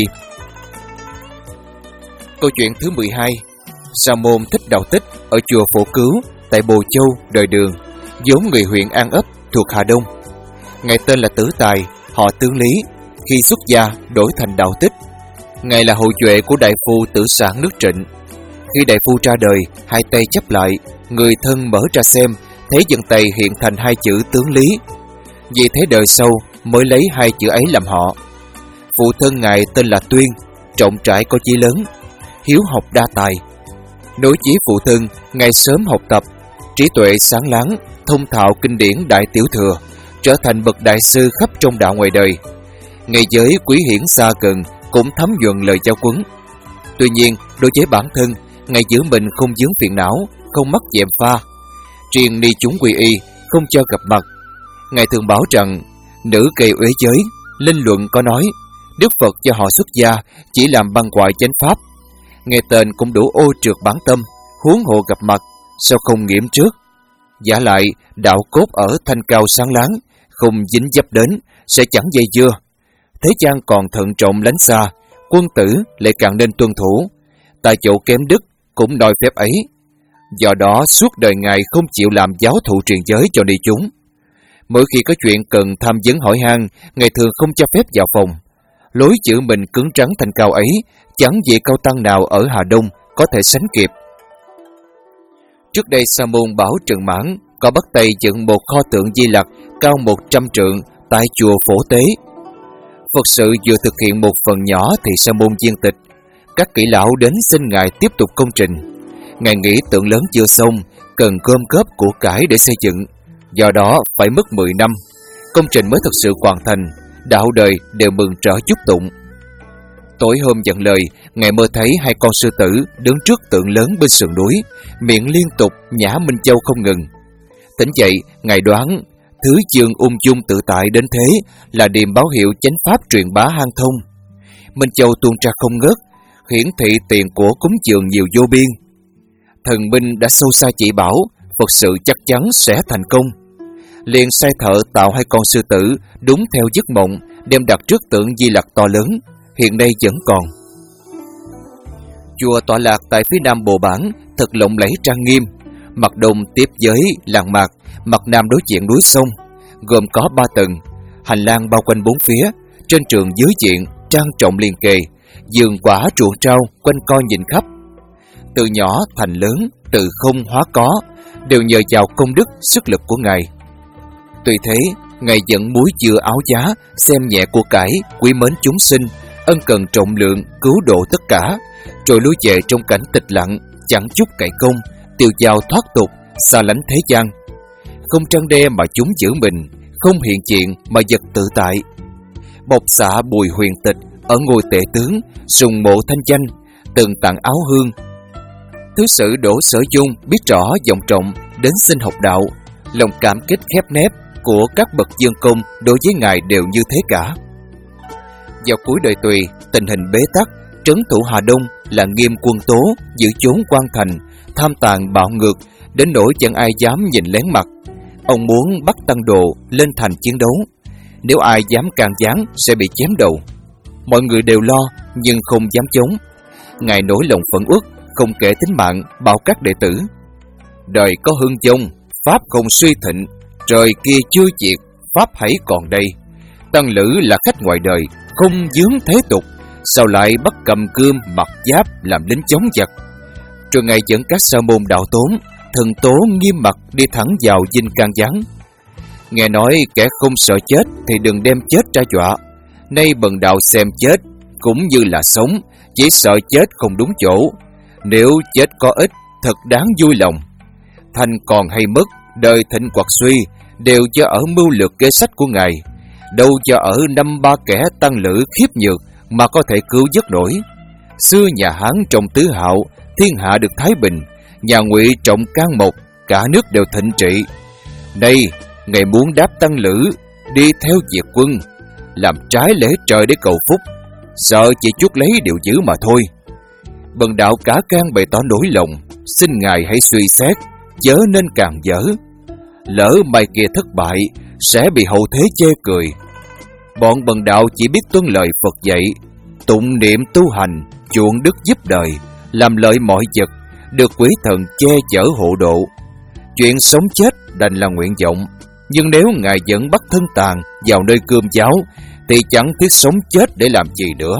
Câu chuyện thứ mười hai. Sa môn Thích Đạo Tích ở chùa Phổ Cứu tại Bồ Châu, đời Đường, vốn người huyện An Ấp thuộc Hà Đông. Ngài tên là Tử Tài, họ Tướng Lý, khi xuất gia đổi thành Đạo Tích. Ngài là hậu duệ của đại phu Tử Sản nước Trịnh. Khi đại phu ra đời, hai tay chắp lại, người thân mở ra xem, thấy chân tay hiện thành hai chữ Tướng Lý. Vì thế đời sau mới lấy hai chữ ấy làm họ. Phụ thân ngài tên là Tuyên, trọng trải có chí lớn, hiếu học đa tài. Nối chí phụ thân, ngài sớm học tập, trí tuệ sáng láng, thông thạo kinh điển Đại Tiểu Thừa, trở thành bậc đại sư khắp trong đạo ngoài đời. Ngày giới quý hiển xa gần cũng thấm nhuần lời giáo huấn. Tuy nhiên, đối với bản thân, ngài giữ mình không vướng phiền não, không mắc gièm pha. Riêng ni chúng quy y, không cho gặp mặt. Ngài thường bảo rằng, nữ gây uế giới, linh luận có nói, Đức Phật cho họ xuất gia chỉ làm băng hoại chánh pháp. Nghe tên cũng đủ ô trượt bản tâm, huống hộ gặp mặt, sao không nghiệm trước. Giả lại, đạo cốt ở thanh cao sáng láng, không dính dấp đến, sẽ chẳng dây dưa. Thế gian còn thận trọng lánh xa, quân tử lại càng nên tuân thủ. Tại chỗ kém đức cũng đòi phép ấy. Do đó suốt đời ngài không chịu làm giáo thụ truyền giới cho ni chúng. Mỗi khi có chuyện cần tham vấn hỏi han, ngài thường không cho phép vào phòng. Lối chữ mình cứng trắng thanh cao ấy, chẳng vị cao tăng nào ở Hà Đông có thể sánh kịp. Trước đây Sa môn Bảo Trần Mãn có bắt tay dựng một kho tượng Di Lặc cao một trăm trượng tại chùa Phổ Tế. Phật sự vừa thực hiện một phần nhỏ thì Sa môn viên tịch. Các kỹ lão đến xin ngài tiếp tục công trình. Ngài nghĩ tượng lớn chưa xong, cần gom góp của cải để xây dựng, do đó phải mất mười năm, công trình mới thực sự hoàn thành. Đạo đời đều mừng rỡ chúc tụng. Tối hôm dặn lời, ngài mơ thấy hai con sư tử đứng trước tượng lớn bên sườn núi, miệng liên tục nhả Minh Châu không ngừng. Tỉnh dậy, ngài đoán thứ chương ung dung tự tại đến thế là điềm báo hiệu chánh pháp truyền bá hang thông. Minh Châu tuôn ra không ngớt, hiển thị tiền của cúng dường nhiều vô biên. Thần binh đã sâu xa chỉ bảo, Phật sự chắc chắn sẽ thành công. Liền sai thợ tạo hai con sư tử đúng theo giấc mộng, đem đặt trước tượng Di Lặc to lớn, hiện nay vẫn còn. Chùa tọa lạc tại phía nam Bồ Bản, thật lộng lẫy trang nghiêm. Mặt đông tiếp với làng mạc, mặt nam đối diện núi sông, gồm có ba tầng, hành lang bao quanh bốn phía, trên trường dưới diện trang trọng liền kề, vườn quả ruộng rau quanh co nhìn khắp. Từ nhỏ thành lớn, từ không hóa có, đều nhờ vào công đức sức lực của ngài. Tuy thế, ngài vẫn muối chừa áo giá, xem nhẹ của cải, quý mến chúng sinh, ân cần trọng lượng, cứu độ tất cả, rồi lui về trong cảnh tịch lặng, chẳng chút cậy công, tiêu dao thoát tục, xa lánh thế gian. Không trăn đe mà chúng giữ mình, không hiện diện mà vật tự tại. Bộc xạ Bùi Huyền Tịch ở ngôi tể tướng, sùng mộ thanh danh, từng tặng áo hương. Thứ sử Đỗ Sở Dung biết rõ dòng trọng đến xin học đạo, lòng cảm kích khép nép của các bậc dương công đối với ngài đều như thế cả. Vào cuối đời Tùy, tình hình bế tắc, trấn thủ Hà Đông là Nghiêm Quân Tố giữ chốn quan thành, tham tàn bạo ngược đến nỗi chẳng ai dám nhìn lén mặt. Ông muốn bắt tăng đồ lên thành chiến đấu, nếu ai dám can gián sẽ bị chém đầu. Mọi người đều lo nhưng không dám chống. Ngài nổi lòng phẫn uất, không kể tính mạng, bảo các đệ tử: đời có hưng vong, pháp không suy thịnh, trời kia chưa diệt, pháp hãy còn đây. Tăng lữ là khách ngoài đời, không vướng thế tục, sao lại bắt cầm cương mặc giáp làm lính chống giặc. Rồi ngài dẫn các sa môn đạo tốn, thần tố nghiêm mặt đi thẳng vào dinh can gián. Nghe nói kẻ không sợ chết thì đừng đem chết ra dọa. Nay bần đạo xem chết cũng như là sống, chỉ sợ chết không đúng chỗ. Nếu chết có ích, thật đáng vui lòng. Thành còn hay mất, đời thịnh hoặc suy, đều do ở mưu lược kế sách của ngài, đâu do ở năm ba kẻ tăng lữ khiếp nhược mà có thể cứu vớt nổi. Xưa nhà Hán trọng tứ hạo, thiên hạ được thái bình. Nhà Ngụy trọng can mộc, cả nước đều thịnh trị. Nay ngài muốn đáp tăng lữ, đi theo diệt quân, làm trái lễ trời để cầu phúc, sợ chỉ chuốc lấy điều dữ mà thôi. Bần đạo cả gan bày tỏ nỗi lòng, xin ngài hãy suy xét, chớ nên càng dở. Lỡ mai kia thất bại, sẽ bị hậu thế chê cười. Bọn bần đạo chỉ biết tuân lời Phật dạy, tụng niệm tu hành, chuộng đức giúp đời, làm lợi mọi vật, được quỷ thần che chở hộ độ. Chuyện sống chết đành là nguyện vọng, nhưng nếu ngài vẫn bắt thân tàn vào nơi cơm cháo, thì chẳng thiết sống chết để làm gì nữa.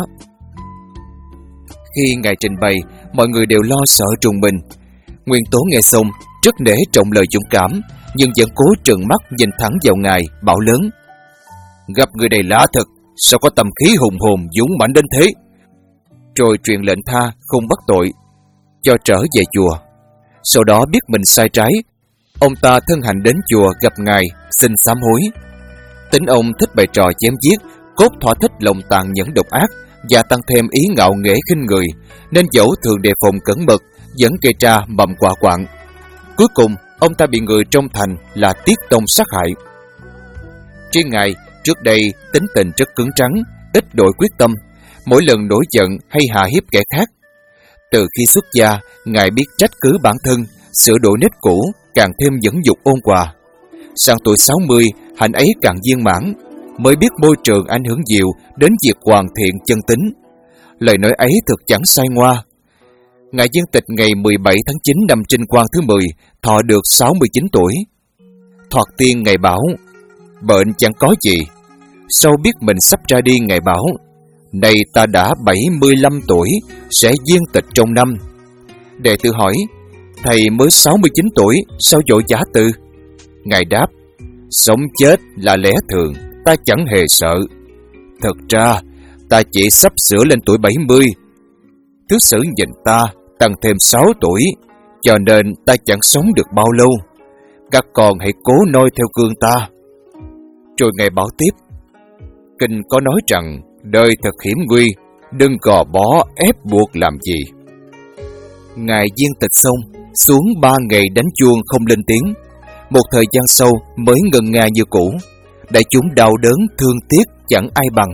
Khi ngài trình bày, mọi người đều lo sợ trùng mình. Nguyên Tố nghe xong, rất nể trọng lời dũng cảm, nhưng vẫn cố trừng mắt nhìn thẳng vào ngài, bảo lớn: Gặp người này lạ thật, sao có tâm khí hùng hồn dũng mãnh đến thế? Rồi truyền lệnh tha, không bắt tội, cho trở về chùa. Sau đó biết mình sai trái, ông ta thân hành đến chùa gặp ngài, xin sám hối. Tính ông thích bày trò chém giết, cốt thỏa thích lòng tàn nhẫn độc ác, và tăng thêm ý ngạo nghễ khinh người, nên dẫu thường đề phòng cẩn mật, vẫn gây ra mầm quả quạng. Cuối cùng, ông ta bị người trong thành là Tiết Tông sát hại. Riêng ngài, trước đây tính tình rất cứng trắng, ít đổi quyết tâm, mỗi lần nổi giận hay hạ hiếp kẻ khác. Từ khi xuất gia, ngài biết trách cứ bản thân, sửa đổi nết cũ, càng thêm dẫn dục ôn hòa. Sang tuổi sáu mươi, hạnh ấy càng viên mãn, mới biết môi trường ảnh hưởng nhiều đến việc hoàn thiện chân tính. Lời nói ấy thực chẳng sai ngoa. Ngài viên tịch ngày mười bảy tháng chín năm Trinh Quang thứ mười, thọ được sáu mươi chín tuổi. Thoạt tiên ngài bảo: Bệnh chẳng có gì. Sau biết mình sắp ra đi, ngài bảo: Này ta đã bảy mươi lăm tuổi, sẽ viên tịch trong năm. Đệ tử hỏi: Thầy mới sáu mươi chín tuổi, sao vội giả từ? Ngài đáp: Sống chết là lẽ thường, ta chẳng hề sợ. Thật ra, ta chỉ sắp sửa lên tuổi bảy mươi. Thứ sử nhìn ta tăng thêm sáu tuổi, cho nên ta chẳng sống được bao lâu. Các con hãy cố noi theo gương ta. Rồi ngài bảo tiếp: Kinh có nói rằng đời thật hiểm nguy, đừng gò bó ép buộc làm gì. Ngài viên tịch xong, xuống ba ngày đánh chuông không lên tiếng. Một thời gian sau mới ngân nga như cũ. Đại chúng đau đớn thương tiếc chẳng ai bằng.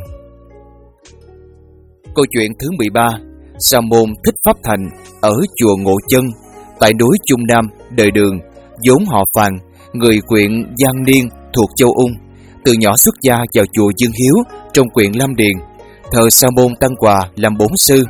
Câu chuyện thứ mười ba. Sa môn Thích Pháp Thành ở chùa Ngộ Chân, tại núi Trung Nam, đời Đường, vốn họ Phàn, người huyện Giang Niên thuộc châu Ung. Từ nhỏ xuất gia vào chùa Dương Hiếu trong huyện Lam Điền, thờ Sa môn Tăng Quà làm bổn sư.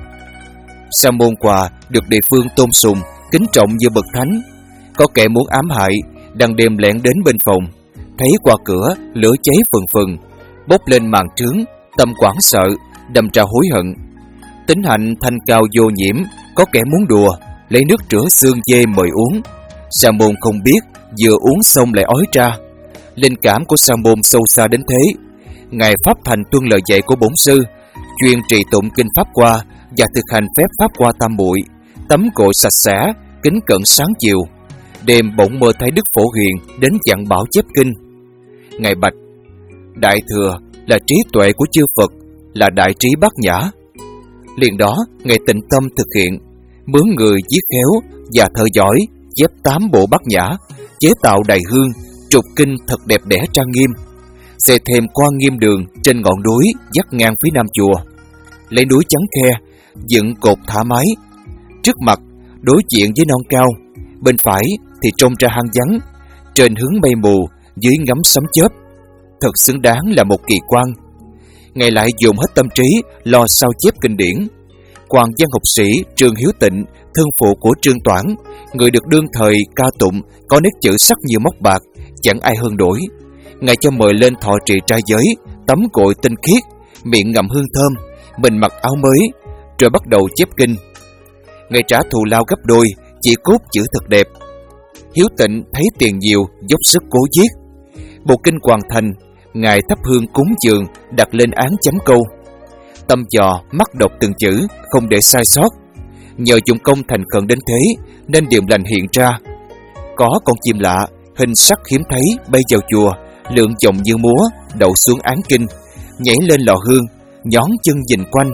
Sa môn Quà được địa phương tôn sùng, kính trọng như bậc thánh. Có kẻ muốn ám hại, đang đêm lẻn đến bên phòng, thấy qua cửa lửa cháy phừng phừng, bốc lên màn trướng, tâm hoảng sợ, đâm ra hối hận. Tính hạnh thanh cao vô nhiễm, có kẻ muốn đùa, lấy nước rửa xương dê mời uống. Sa môn không biết, vừa uống xong lại ói ra. Linh cảm của sa môn sâu xa đến thế. Ngài Pháp Thành tuân lời dạy của bổn sư, chuyên trì tụng kinh Pháp Hoa và thực hành phép Pháp Hoa tam muội, tắm gội sạch sẽ, kính cẩn sáng chiều. Đêm bỗng mơ thấy Đức Phổ Hiền đến dặn bảo chép kinh. Ngài bạch: Đại thừa là trí tuệ của chư Phật, là đại trí bát nhã. Liền đó ngài tịnh tâm thực hiện, mướn người viết khéo và thợ giỏi chép tám bộ bát nhã, chế tạo đài hương, trục kinh thật đẹp đẽ trang nghiêm. Xây thêm Quan Nghiêm Đường trên ngọn núi vắt ngang phía nam chùa, lấy núi Trắng Khe dựng cột thả mái. Trước mặt đối diện với non cao, bên phải thì trông ra hang vắng, trên hướng mây mù, dưới ngắm sấm chớp. Thật xứng đáng là một kỳ quan. Ngài lại dùng hết tâm trí lo sao chép kinh điển. Quan văn học sĩ Trương Hiếu Tịnh, thân phụ của Trương Toản, người được đương thời ca tụng, có nét chữ sắc như móc bạc, chẳng ai hơn đổi. Ngài cho mời lên thọ trì trai giới, tắm gội tinh khiết, miệng ngậm hương thơm, mình mặc áo mới, rồi bắt đầu chép kinh. Ngài trả thù lao gấp đôi, chỉ cốt chữ thật đẹp. Hiếu Tịnh thấy tiền nhiều, dốc sức cố viết. Bộ kinh hoàn thành, Ngài thắp hương cúng dường, đặt lên án chấm câu. Tâm dò, mắt đọc từng chữ, không để sai sót. Nhờ dụng công thành khẩn đến thế, nên điềm lành hiện ra. Có con chim lạ, hình sắc hiếm thấy bay vào chùa, lượn vòng như múa, đậu xuống án kinh, nhảy lên lò hương, nhón chân nhìn quanh,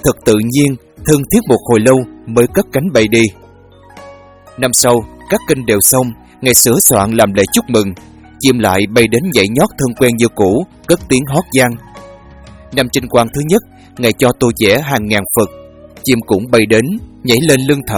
thật tự nhiên, thân thiết một hồi lâu mới cất cánh bay đi. Năm sau, các kinh đều xong, ngày sửa soạn làm lễ chúc mừng, chim lại bay đến nhảy nhót thân quen như cũ, cất tiếng hót vang. Năm trinh quang thứ nhất, ngày cho tô vẽ hàng ngàn Phật, chim cũng bay đến, nhảy lên lưng thợ.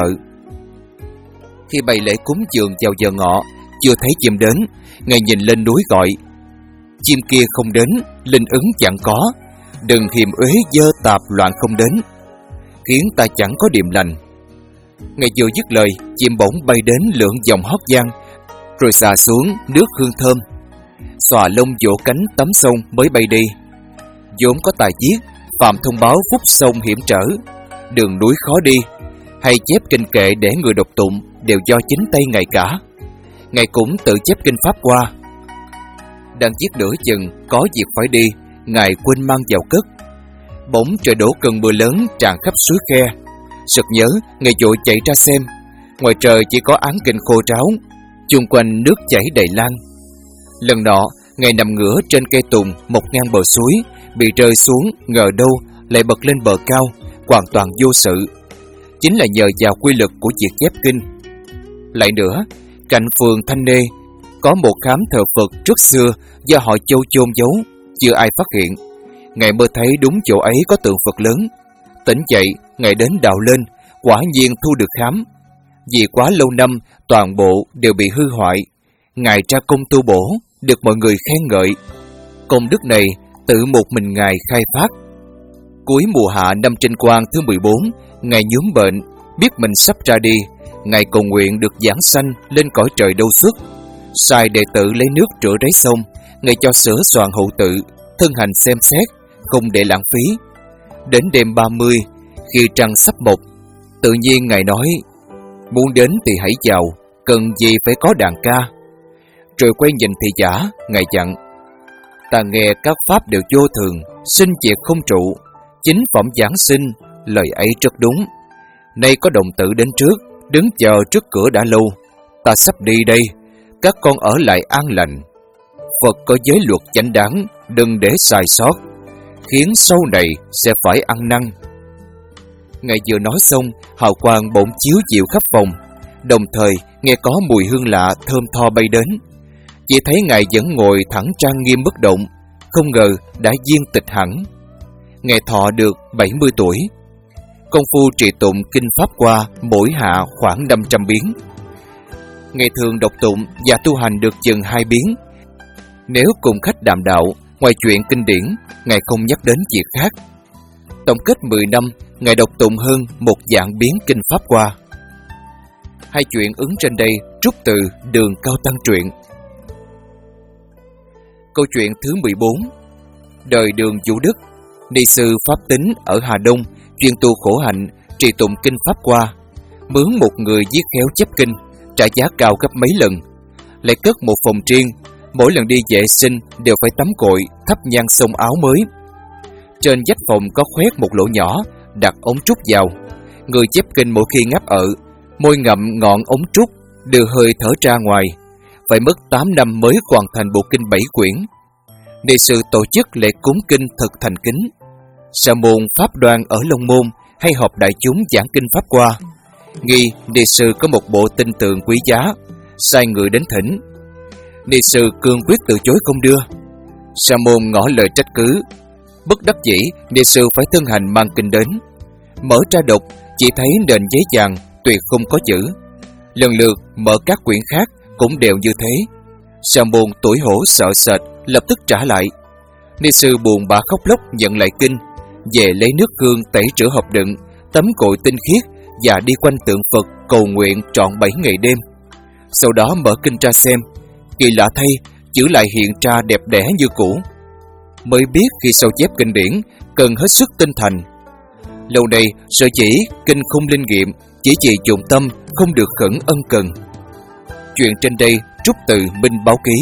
Khi bày lễ cúng dường vào giờ ngọ, chưa thấy chim đến, ngài nhìn lên núi gọi. Chim kia không đến, linh ứng chẳng có, đừng hiềm uế dơ tạp loạn không đến, khiến ta chẳng có điềm lành. Ngài vừa dứt lời, chim bỗng bay đến lượn vòng hót vang, rồi xà xuống nước hương thơm, xòa lông vỗ cánh tắm sông mới bay đi. vốn có tài viết, phạm thông báo phúc sông hiểm trở, đường núi khó đi, hay chép kinh kệ để người đọc tụng đều do chính tay Ngài cả. Ngài cũng tự chép kinh Pháp qua. Đang viết nửa chừng có việc phải đi, Ngài quên mang vào cất. Bỗng trời đổ cơn mưa lớn tràn khắp suối khe. Sực nhớ, Ngài vội chạy ra xem. Ngoài trời chỉ có áng kinh khô ráo, chung quanh nước chảy đầy lan. Lần nọ, Ngài nằm ngửa trên cây tùng một ngang bờ suối, bị rơi xuống, ngờ đâu lại bật lên bờ cao, hoàn toàn vô sự. Chính là nhờ vào quy luật của việc chép kinh. Lại nữa, cạnh phường Thanh Nê có một khám thờ Phật trước xưa do họ Châu chôn giấu, chưa ai phát hiện. Ngài mơ thấy đúng chỗ ấy có tượng Phật lớn. Tỉnh dậy, Ngài đến đào lên, quả nhiên thu được khám. Vì quá lâu năm, toàn bộ đều bị hư hoại. Ngài ra công tu bổ, được mọi người khen ngợi. Công đức này tự một mình Ngài khai phát. Cuối mùa hạ năm Trinh Quang thứ mười bốn, Ngài nhuốm bệnh, biết mình sắp ra đi. Ngài cầu nguyện được giảng sanh lên cõi trời đâu xuất. Sai đệ tử lấy nước rửa ráy sông, Ngài cho sửa soạn hậu tự, thân hành xem xét, không để lãng phí. Đến đêm ba mươi, khi trăng sắp mọc, tự nhiên Ngài nói: muốn đến thì hãy vào, cần gì phải có đàn ca. Rồi quay nhìn thị giả, Ngài dặn: ta nghe các pháp đều vô thường, sinh diệt không trụ, chính phẩm giảng sinh, lời ấy rất đúng. Nay có đồng tử đến trước, đứng chờ trước cửa đã lâu, ta sắp đi đây, các con ở lại an lành. Phật có giới luật chánh đáng, đừng để sai sót, khiến sau này sẽ phải ăn năn. Ngài vừa nói xong, hào quang bỗng chiếu dịu khắp phòng, đồng thời nghe có mùi hương lạ thơm tho bay đến. Chỉ thấy Ngài vẫn ngồi thẳng trang nghiêm bất động, không ngờ đã viên tịch hẳn. Ngài thọ được bảy mươi tuổi. Công phu trì tụng kinh Pháp qua mỗi hạ khoảng năm trăm biến. Ngài thường đọc tụng và tu hành được chừng hai biến. Nếu cùng khách đàm đạo, ngoài chuyện kinh điển, Ngài không nhắc đến việc khác. Tổng kết mười năm, Ngài đọc tụng hơn một vạn biến kinh Pháp qua. Hai chuyện ứng trên đây trút từ Đường Cao Tăng truyện. Câu chuyện thứ mười bốn. Đời Đường Vũ Đức, ni sư Pháp Tính ở Hà Đông, chuyên tu khổ hạnh, trì tụng kinh Pháp qua. Mướn một người viết khéo chép kinh, trả giá cao gấp mấy lần. Lại cất một phòng riêng, mỗi lần đi vệ sinh đều phải tắm cội, thắp nhang xông áo mới. Trên vách phòng có khoét một lỗ nhỏ, đặt ống trúc vào. Người chép kinh mỗi khi ngáp ợ, môi ngậm ngọn ống trúc, đưa hơi thở ra ngoài. Phải mất tám năm mới hoàn thành bộ kinh bảy quyển. Ni sư tổ chức lễ cúng kinh thật thành kính. Sa môn Pháp Đoan ở Long Môn hay họp đại chúng giảng kinh Pháp qua. Nghi ni sư có một bộ tinh tường quý giá, sai người đến thỉnh. Ni sư cương quyết từ chối không đưa. Sa môn ngỏ lời trách cứ. Bất đắc dĩ, ni sư phải thân hành mang kinh đến. Mở ra đọc, chỉ thấy nền giấy vàng tuyệt không có chữ. Lần lượt mở các quyển khác cũng đều như thế. Sa môn tủi hổ sợ sệt, lập tức trả lại. Ni sư buồn bã khóc lóc nhận lại kinh, về lấy nước gương tẩy rửa hộp đựng, tắm cội tinh khiết và đi quanh tượng Phật cầu nguyện trọn bảy ngày đêm. Sau đó mở kinh ra xem, kỳ lạ thay, chữ lại hiện ra đẹp đẽ như cũ. Mới biết khi sao chép kinh điển cần hết sức tinh thành. Lâu nay sở chỉ kinh không linh nghiệm, chỉ vì dụng tâm không được khẩn ân cần. Chuyện trên đây trút từ Minh Báo Ký.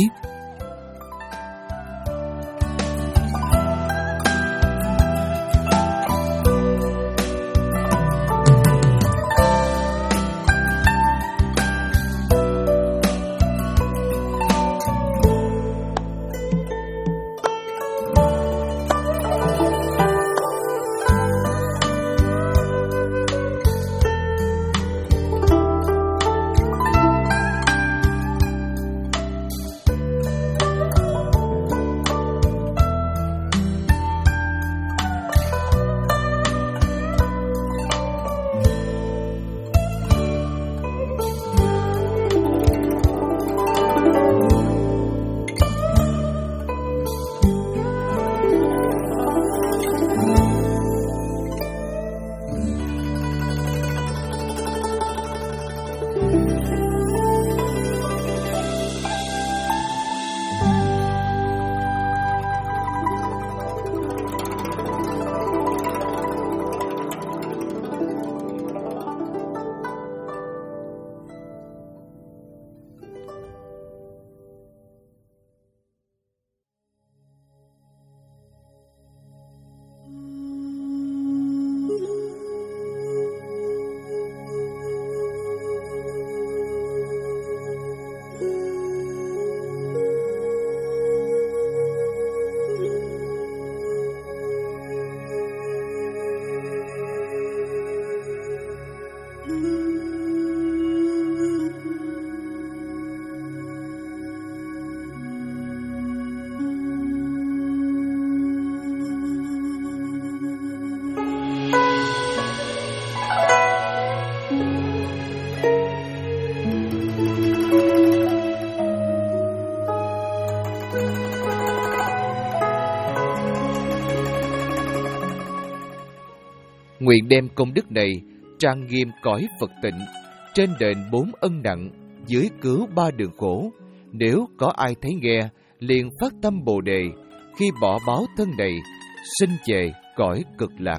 Nguyện đem công đức này trang nghiêm cõi Phật tịnh, trên đền bốn ân nặng, dưới cứu ba đường khổ. Nếu có ai thấy nghe, liền phát tâm Bồ Đề, khi bỏ báo thân này, sinh về cõi cực lạc.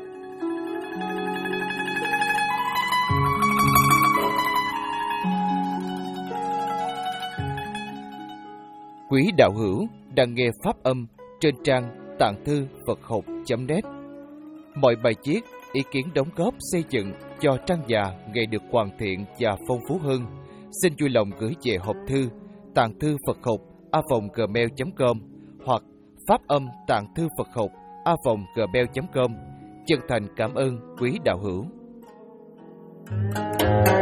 Quý đạo hữu đang nghe pháp âm trên trang tạng thư Phật học chấm net. Mọi bài viết, ý kiến đóng góp xây dựng cho trang già ngày được hoàn thiện và phong phú hơn, xin vui lòng gửi về hộp thư tạng thư Phật học a vòng gmail chấm com hoặc pháp âm tạng thư Phật học a vòng gmail chấm com. Chân thành cảm ơn quý đạo hữu.